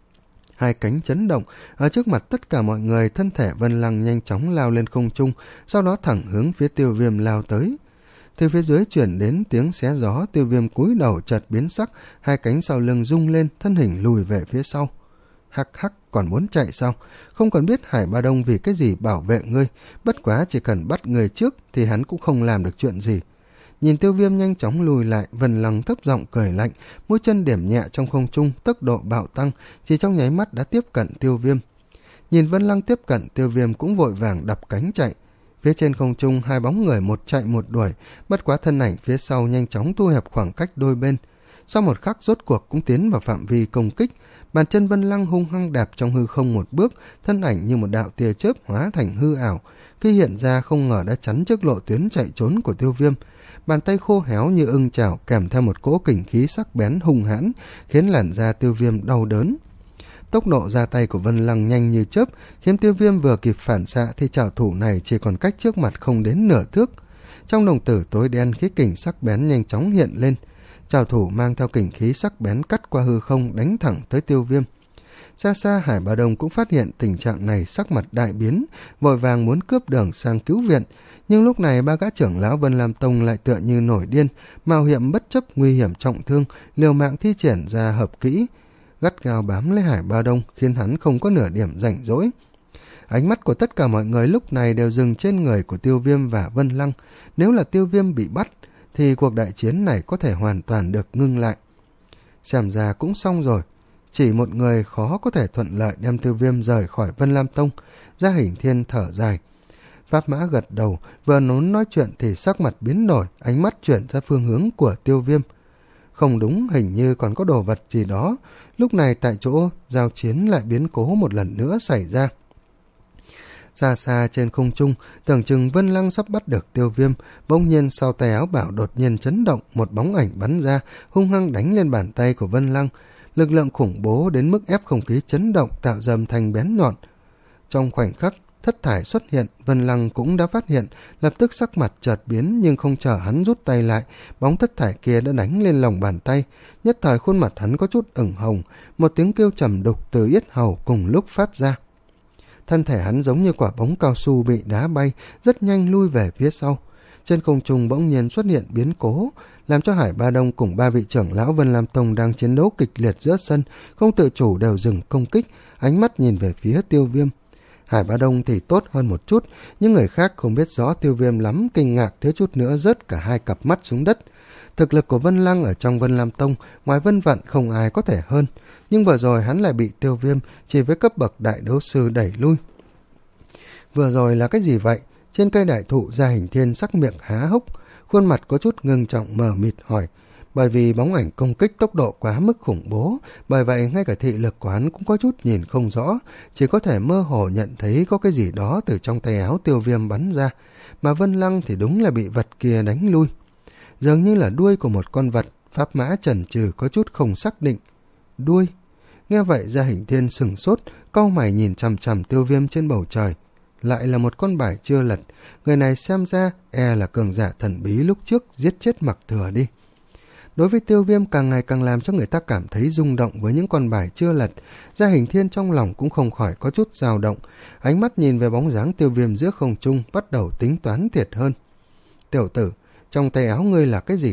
Hai cánh chấn động, ở trước mặt tất cả mọi người, thân thể Vân Lăng nhanh chóng lao lên không trung, sau đó thẳng hướng phía Tiêu Viêm lao tới. Từ phía dưới chuyển đến tiếng xé gió, Tiêu Viêm cúi đầu chợt biến sắc, hai cánh sau lưng rung lên, thân hình lùi về phía sau. Hắc hắc, còn muốn chạy sao? Không cần biết Hải Ba Đông vì cái gì bảo vệ ngươi, bất quá chỉ cần bắt người trước thì hắn cũng không làm được chuyện gì. Nhìn Tiêu Viêm nhanh chóng lùi lại, Vân Lăng thấp giọng cười lạnh, mũi chân điểm nhẹ trong không trung, tốc độ bạo tăng, chỉ trong nháy mắt đã tiếp cận Tiêu Viêm. Nhìn Vân Lăng tiếp cận, Tiêu Viêm cũng vội vàng đập cánh chạy. Phía trên không trung, hai bóng người một chạy một đuổi, bất quá thân ảnh phía sau nhanh chóng thu hẹp khoảng cách đôi bên. Sau một khắc rốt cuộc cũng tiến vào phạm vi công kích, bàn chân Vân Lăng hung hăng đạp trong hư không một bước, thân ảnh như một đạo tia chớp hóa thành hư ảo, khi hiện ra không ngờ đã chắn trước lộ tuyến chạy trốn của Tiêu Viêm. Bàn tay khô héo như ưng chảo kèm theo một cỗ kình khí sắc bén hung hãn, khiến làn da Tiêu Viêm đau đớn. Tốc độ ra tay của Vân Lăng nhanh như chớp, khiến Tiêu Viêm vừa kịp phản xạ thì trảo thủ này chỉ còn cách trước mặt không đến nửa thước. Trong đồng tử tối đen, khí kình sắc bén nhanh chóng hiện lên. Trảo thủ mang theo kình khí sắc bén cắt qua hư không, đánh thẳng tới Tiêu Viêm. Xa xa Hải Ba Đông cũng phát hiện tình trạng này, sắc mặt đại biến, vội vàng muốn cướp đường sang cứu viện. Nhưng lúc này ba gã trưởng lão Vân Lam Tông lại tựa như nổi điên, mạo hiểm bất chấp nguy hiểm trọng thương, liều mạng thi triển ra hợp kỹ, gắt gao bám lấy Hải Ba Đông, khiến hắn không có nửa điểm rảnh rỗi. Ánh mắt của tất cả mọi người lúc này đều dừng trên người của Tiêu Viêm và Vân Lăng. Nếu là Tiêu Viêm bị bắt, thì cuộc đại chiến này có thể hoàn toàn được ngưng lại. Xem ra cũng xong rồi. Chỉ một người khó có thể thuận lợi đem Tiêu Viêm rời khỏi Vân Lam Tông. Gia Hình Thiên thở dài. Pháp Mã gật đầu, vừa nốn nói chuyện thì sắc mặt biến đổi, ánh mắt chuyển ra phương hướng của Tiêu Viêm. Không đúng, hình như còn có đồ vật gì đó. Lúc này tại chỗ giao chiến lại biến cố một lần nữa xảy ra. Xa xa trên không trung, tưởng chừng Vân Lăng sắp bắt được Tiêu Viêm, bỗng nhiên sau tay áo bảo đột nhiên chấn động, một bóng ảnh bắn ra, hung hăng đánh lên bàn tay của Vân Lăng. Lực lượng khủng bố đến mức ép không khí chấn động, tạo ra âm thanh bén nhọn. Trong khoảnh khắc thất thải xuất hiện, Vân Lăng cũng đã phát hiện, lập tức sắc mặt chợt biến, nhưng không chờ hắn rút tay lại, bóng thất thải kia đã đánh lên lòng bàn tay. Nhất thời khuôn mặt hắn có chút ửng hồng, một tiếng kêu trầm đục từ yết hầu cùng lúc phát ra. Thân thể hắn giống như quả bóng cao su bị đá bay, rất nhanh lui về phía sau. Trên không trung bỗng nhiên xuất hiện biến cố, làm cho Hải Ba Đông cùng ba vị trưởng lão Vân Lam Tông đang chiến đấu kịch liệt giữa sân, không tự chủ đều dừng công kích, ánh mắt nhìn về phía Tiêu Viêm. Hải Ba Đông thì tốt hơn một chút, nhưng người khác không biết rõ Tiêu Viêm lắm, kinh ngạc thiếu chút nữa rớt cả hai cặp mắt xuống đất. Thực lực của Vân Lăng ở trong Vân Lam Tông, ngoài Vân Vận không ai có thể hơn, nhưng vừa rồi hắn lại bị Tiêu Viêm chỉ với cấp bậc đại đấu sư đẩy lui. Vừa rồi là cái gì vậy? Trên cây đại thụ, Gia Hình Thiên sắc miệng há hốc, khuôn mặt có chút ngưng trọng mờ mịt hỏi. Bởi vì bóng ảnh công kích tốc độ quá mức khủng bố, bởi vậy ngay cả thị lực của hắn cũng có chút nhìn không rõ, chỉ có thể mơ hồ nhận thấy có cái gì đó từ trong tay áo Tiêu Viêm bắn ra, mà Vân Lăng thì đúng là bị vật kia đánh lui. Dường như là đuôi của một con vật, Pháp Mã chần chừ có chút không xác định. Đuôi? Nghe vậy Gia Hình Thiên sừng sốt, cau mày nhìn chằm chằm Tiêu Viêm trên bầu trời. Lại là một con bài chưa lật, người này xem ra e là cường giả thần bí lúc trước giết chết Mặc Thừa đi. Đối với Tiêu Viêm càng ngày càng làm cho người ta cảm thấy rung động với những con bài chưa lật, Gia Hình Thiên trong lòng cũng không khỏi có chút dao động, ánh mắt nhìn về bóng dáng Tiêu Viêm giữa không trung bắt đầu tính toán thiệt hơn. Tiểu tử, trong tay áo ngươi là cái gì?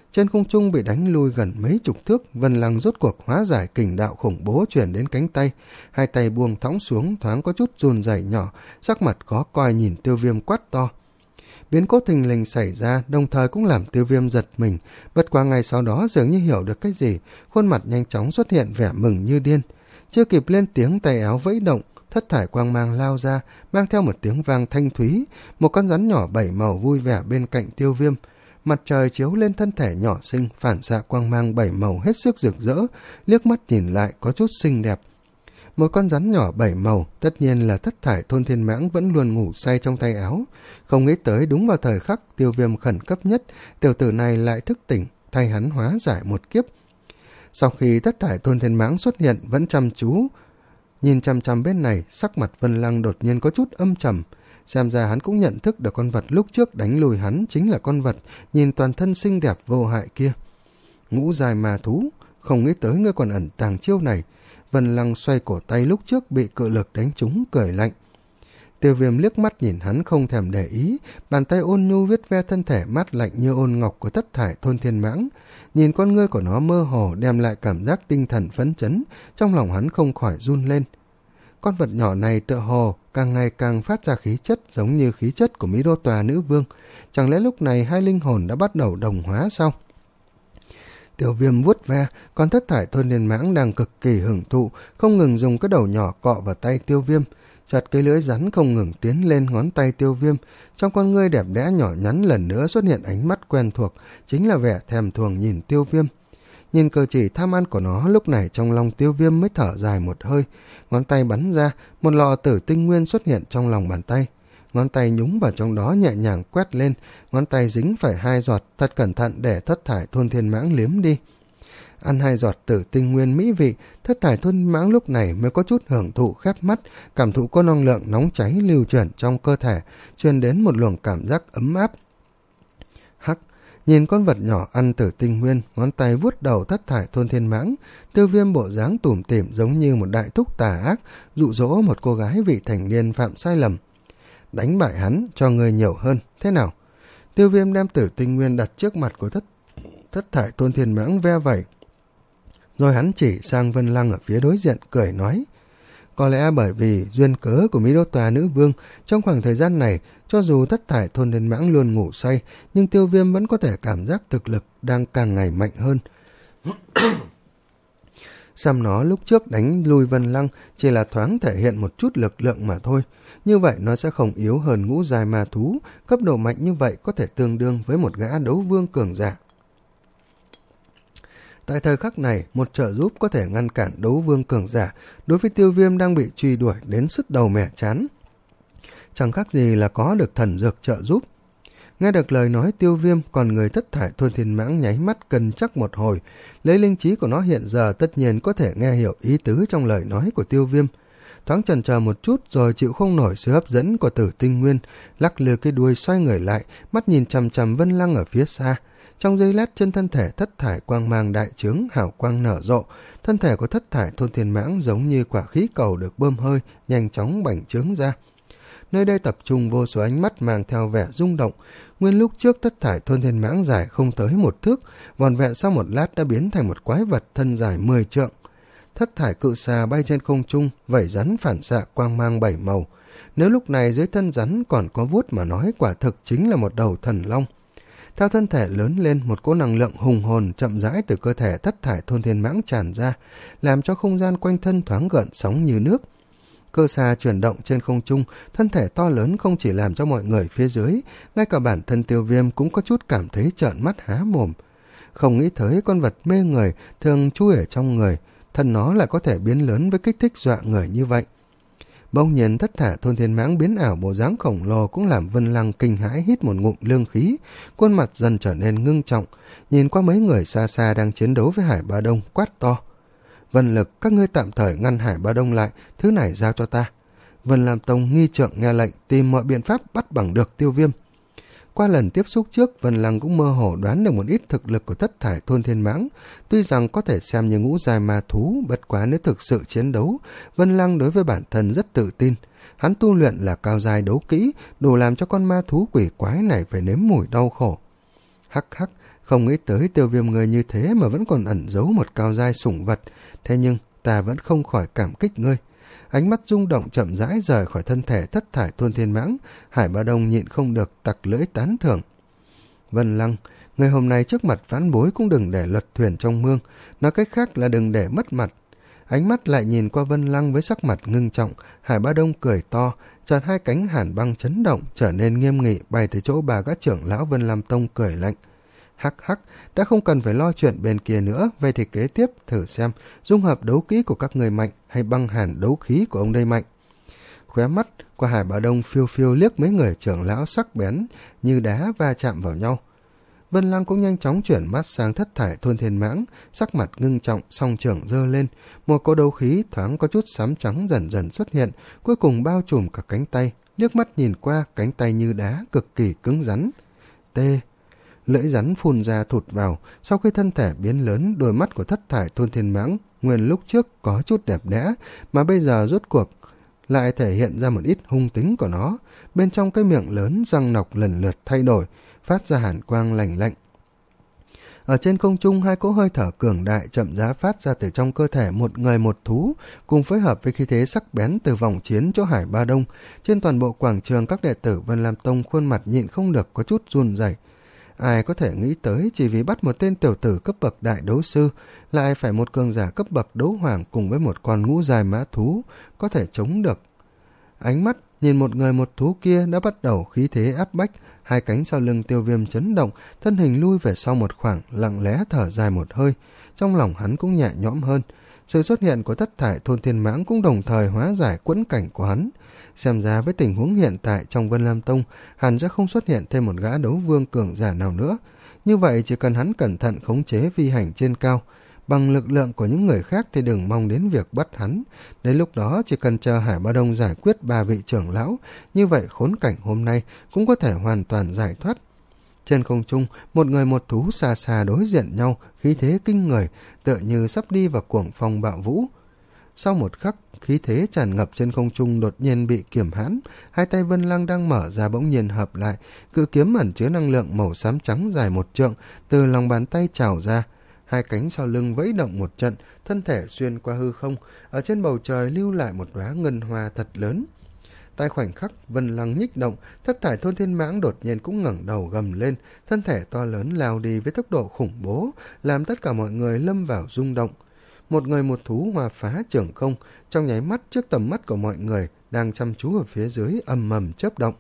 Trên không trung bị đánh lui gần mấy chục thước, Vân Lăng rốt cuộc hóa giải kình đạo khủng bố chuyển đến cánh tay, hai tay buông thõng xuống, thoáng có chút run rẩy nhỏ, sắc mặt khó coi nhìn Tiêu Viêm quát to. Biến cố thình lình xảy ra, đồng thời cũng làm Tiêu Viêm giật mình, bất quá ngày sau đó dường như hiểu được cái gì, khuôn mặt nhanh chóng xuất hiện vẻ mừng như điên. Chưa kịp lên tiếng, tay áo vẫy động, thất thải quang mang lao ra, mang theo một tiếng vang thanh thúy, một con rắn nhỏ bảy màu vui vẻ bên cạnh Tiêu Viêm. Mặt trời chiếu lên thân thể nhỏ xinh, phản xạ quang mang bảy màu hết sức rực rỡ, liếc mắt nhìn lại có chút xinh đẹp. Một con rắn nhỏ bảy màu, tất nhiên là thất thải thôn thiên mãng vẫn luôn ngủ say trong tay áo. Không nghĩ tới đúng vào thời khắc Tiêu Viêm khẩn cấp nhất, tiểu tử này lại thức tỉnh, thay hắn hóa giải một kiếp. Sau khi thất thải thôn thiên mãng xuất hiện, vẫn chăm chú nhìn chăm chăm bên này, sắc mặt Vân Lăng đột nhiên có chút âm trầm. Xem ra hắn cũng nhận thức được con vật lúc trước đánh lùi hắn chính là con vật nhìn toàn thân xinh đẹp vô hại kia. Ngũ dài mà thú, không nghĩ tới ngươi còn ẩn tàng chiêu này. Vân Lăng xoay cổ tay lúc trước bị cự lực đánh trúng, cười lạnh. Tiêu Viêm liếc mắt nhìn hắn không thèm để ý, bàn tay ôn nhu viết ve thân thể mát lạnh như ôn ngọc của thất thải thôn thiên mãng. Nhìn con ngươi của nó mơ hồ đem lại cảm giác tinh thần phấn chấn, trong lòng hắn không khỏi run lên. Con vật nhỏ này tựa hồ càng ngày càng phát ra khí chất giống như khí chất của Mỹ Đô Tòa Nữ Vương. Chẳng lẽ lúc này hai linh hồn đã bắt đầu đồng hóa sao? Tiêu Viêm vuốt ve, con thất thải thôn thiên mãng đang cực kỳ hưởng thụ, không ngừng dùng cái đầu nhỏ cọ vào tay Tiêu Viêm. Chặt cái lưỡi rắn không ngừng tiến lên ngón tay Tiêu Viêm, trong con ngươi đẹp đẽ nhỏ nhắn lần nữa xuất hiện ánh mắt quen thuộc, chính là vẻ thèm thuồng nhìn Tiêu Viêm. Nhìn cử chỉ tham ăn của nó, lúc này trong lòng Tiêu Viêm mới thở dài một hơi, ngón tay bắn ra, một lọ tử tinh nguyên xuất hiện trong lòng bàn tay. Ngón tay nhúng vào trong đó nhẹ nhàng quét lên, ngón tay dính phải hai giọt, thật cẩn thận để thất thải thôn thiên mãng liếm đi. Ăn hai giọt tử tinh nguyên mỹ vị, thất thải thôn mãng lúc này mới có chút hưởng thụ khép mắt, cảm thụ có năng lượng nóng cháy lưu chuyển trong cơ thể, truyền đến một luồng cảm giác ấm áp. Hắc, nhìn con vật nhỏ ăn tử tinh nguyên, ngón tay vuốt đầu thất thải thôn thiên mãng, Tiêu Viêm bộ dáng tủm tỉm giống như một đại thúc tà ác, dụ dỗ một cô gái vị thành niên phạm sai lầm. Đánh bại hắn, cho người nhiều hơn, thế nào? Tiêu Viêm đem tử tinh nguyên đặt trước mặt của thất, thất thải thôn thiên mãng ve vẩy. Rồi hắn chỉ sang Vân Lăng ở phía đối diện, cười nói. Có lẽ bởi vì duyên cớ của Mỹ Đô Tòa Nữ Vương, trong khoảng thời gian này, cho dù thất thải thôn thiên mãng luôn ngủ say, nhưng Tiêu Viêm vẫn có thể cảm giác thực lực đang càng ngày mạnh hơn. Xem nó lúc trước đánh lui Vân Lăng chỉ là thoáng thể hiện một chút lực lượng mà thôi. Như vậy nó sẽ không yếu hơn ngũ dài ma thú, cấp độ mạnh như vậy có thể tương đương với một gã đấu vương cường giả. Tại thời khắc này, một trợ giúp có thể ngăn cản đấu vương cường giả đối với Tiêu Viêm đang bị truy đuổi đến sứt đầu mẻ chán. Chẳng khác gì là có được thần dược trợ giúp. Nghe được lời nói Tiêu Viêm, còn người thất thải thôn thiên mãng nháy mắt cân chắc một hồi. Lấy linh trí của nó hiện giờ tất nhiên có thể nghe hiểu ý tứ trong lời nói của Tiêu Viêm. Thoáng chần chờ một chút rồi chịu không nổi sự hấp dẫn của tử tinh nguyên, lắc lư cái đuôi xoay người lại, mắt nhìn chằm chằm Vân Lăng ở phía xa. Trong giây lát trên thân thể thất thải quang mang đại trướng, hào quang nở rộ, thân thể của thất thải thôn thiên mãng giống như quả khí cầu được bơm hơi, nhanh chóng bành trướng ra. Nơi đây tập trung vô số ánh mắt mang theo vẻ rung động. Nguyên lúc trước thất thải thôn thiên mãng dài không tới một thước, vòn vẹn sau một lát đã biến thành một quái vật thân dài mười trượng. Thất thải cự xà bay trên không trung, vảy rắn phản xạ quang mang bảy màu. Nếu lúc này dưới thân rắn còn có vuốt mà nói, quả thực chính là một đầu thần long. Theo thân thể lớn lên, một cỗ năng lượng hùng hồn chậm rãi từ cơ thể thất thải thôn thiên mãng tràn ra, làm cho không gian quanh thân thoáng gợn sóng như nước. Cơ xà chuyển động trên không trung, thân thể to lớn không chỉ làm cho mọi người phía dưới, ngay cả bản thân Tiêu Viêm cũng có chút cảm thấy trợn mắt há mồm. Không nghĩ tới con vật mê người thường chui ở trong người, thân nó lại có thể biến lớn với kích thích dọa người như vậy. Bỗng nhiên thất thải thôn thiên mãng biến ảo bộ dáng khổng lồ cũng làm Vân Lăng kinh hãi hít một ngụm lương khí, khuôn mặt dần trở nên ngưng trọng, nhìn qua mấy người xa xa đang chiến đấu với Hải Ba Đông, quát to. Vân Lực, các ngươi tạm thời ngăn Hải Ba Đông lại, thứ này giao cho ta. Vân Lam Tông nghi trượng nghe lệnh, tìm mọi biện pháp bắt bằng được Tiêu Viêm. Qua lần tiếp xúc trước, Vân Lăng cũng mơ hồ đoán được một ít thực lực của thất thải thôn thiên mãng. Tuy rằng có thể xem như ngũ giai ma thú, bất quá nếu thực sự chiến đấu, Vân Lăng đối với bản thân rất tự tin. Hắn tu luyện là cao giai đấu kỹ, đủ làm cho con ma thú quỷ quái này phải nếm mùi đau khổ. Hắc hắc, Không nghĩ tới Tiêu Viêm người như thế mà vẫn còn ẩn giấu một cao giai sủng vật, thế nhưng ta vẫn không khỏi cảm kích ngươi. Ánh mắt rung động chậm rãi rời khỏi thân thể thất thải Thôn Thiên Mãng, Hải Bá Đông nhịn không được tặc lưỡi tán thưởng. Vân Lăng, người hôm nay trước mặt vãn bối cũng đừng để lật thuyền trong mương, nói cách khác là đừng để mất mặt. Ánh mắt lại nhìn qua Vân Lăng với sắc mặt ngưng trọng, Hải Bá Đông cười to, chợt hai cánh hàn băng chấn động, trở nên nghiêm nghị, bay tới chỗ bà gã trưởng lão Vân Lam Tông cười lạnh. Hắc hắc, đã không cần phải lo chuyện bên kia nữa, vậy thì kế tiếp thử xem dung hợp đấu kỹ của các người mạnh hay băng hàn đấu khí của ông đây mạnh. Khóe mắt qua Hải Bá Đông phiêu phiêu liếc mấy người trưởng lão sắc bén như đá va chạm vào nhau. Vân Lăng cũng nhanh chóng chuyển mắt sang thất thải Thôn Thiên Mãng, sắc mặt ngưng trọng, song trưởng giơ lên, một cỗ đấu khí thoáng có chút xám trắng dần dần xuất hiện, cuối cùng bao trùm cả cánh tay, liếc mắt nhìn qua cánh tay như đá cực kỳ cứng rắn. Tê, lưỡi rắn phun ra thụt vào, sau khi thân thể biến lớn, đôi mắt của thất thải Thôn Thiên Mãng nguyên lúc trước có chút đẹp đẽ, mà bây giờ rốt cuộc lại thể hiện ra một ít hung tính của nó. Bên trong cái miệng lớn, răng nọc lần lượt thay đổi, phát ra hàn quang lạnh lạnh. Ở trên không trung, hai cỗ hơi thở cường đại chậm rãi phát ra từ trong cơ thể một người một thú, cùng phối hợp với khí thế sắc bén từ vòng chiến chỗ Hải Ba Đông. Trên toàn bộ quảng trường, các đệ tử Vân Lam Tông khuôn mặt nhịn không được có chút run rẩy. Ai có thể nghĩ tới chỉ vì bắt một tên tiểu tử cấp bậc đại đấu sư, lại phải một cường giả cấp bậc đấu hoàng cùng với một con ngũ dài mã thú có thể chống được. Ánh mắt nhìn một người một thú kia đã bắt đầu khí thế áp bách, hai cánh sau lưng Tiêu Viêm chấn động, thân hình lui về sau một khoảng, lặng lẽ thở dài một hơi, trong lòng hắn cũng nhẹ nhõm hơn. Sự xuất hiện của thất thải Thôn Thiên Mãng cũng đồng thời hóa giải quẫn cảnh của hắn. Xem ra với tình huống hiện tại trong Vân Lam Tông, hẳn sẽ không xuất hiện thêm một gã đấu vương cường giả nào nữa. Như vậy chỉ cần hắn cẩn thận khống chế phi hành trên cao, bằng lực lượng của những người khác thì đừng mong đến việc bắt hắn. Đến lúc đó chỉ cần chờ Hải Ba Đông giải quyết ba vị trưởng lão, như vậy khốn cảnh hôm nay cũng có thể hoàn toàn giải thoát. Trên không trung, một người một thú xa xa đối diện nhau, khí thế kinh người, tựa như sắp đi vào cuồng phong bạo vũ. Sau một khắc, khí thế tràn ngập trên không trung đột nhiên bị kiềm hãn, hai tay Vân Lăng đang mở ra bỗng nhiên hợp lại, cự kiếm ẩn chứa năng lượng màu xám trắng dài một trượng từ lòng bàn tay trào ra. Hai cánh sau lưng vẫy động một trận, thân thể xuyên qua hư không, ở trên bầu trời lưu lại một đóa ngân hoa thật lớn. Tại khoảnh khắc Vân Lăng nhích động, thất thải Thôn Thiên Mãng đột nhiên cũng ngẩng đầu gầm lên, thân thể to lớn lao đi với tốc độ khủng bố, làm tất cả mọi người lâm vào rung động. Một người một thú hòa phá trường không, trong nháy mắt trước tầm mắt của mọi người đang chăm chú ở phía dưới ầm ầm chớp động.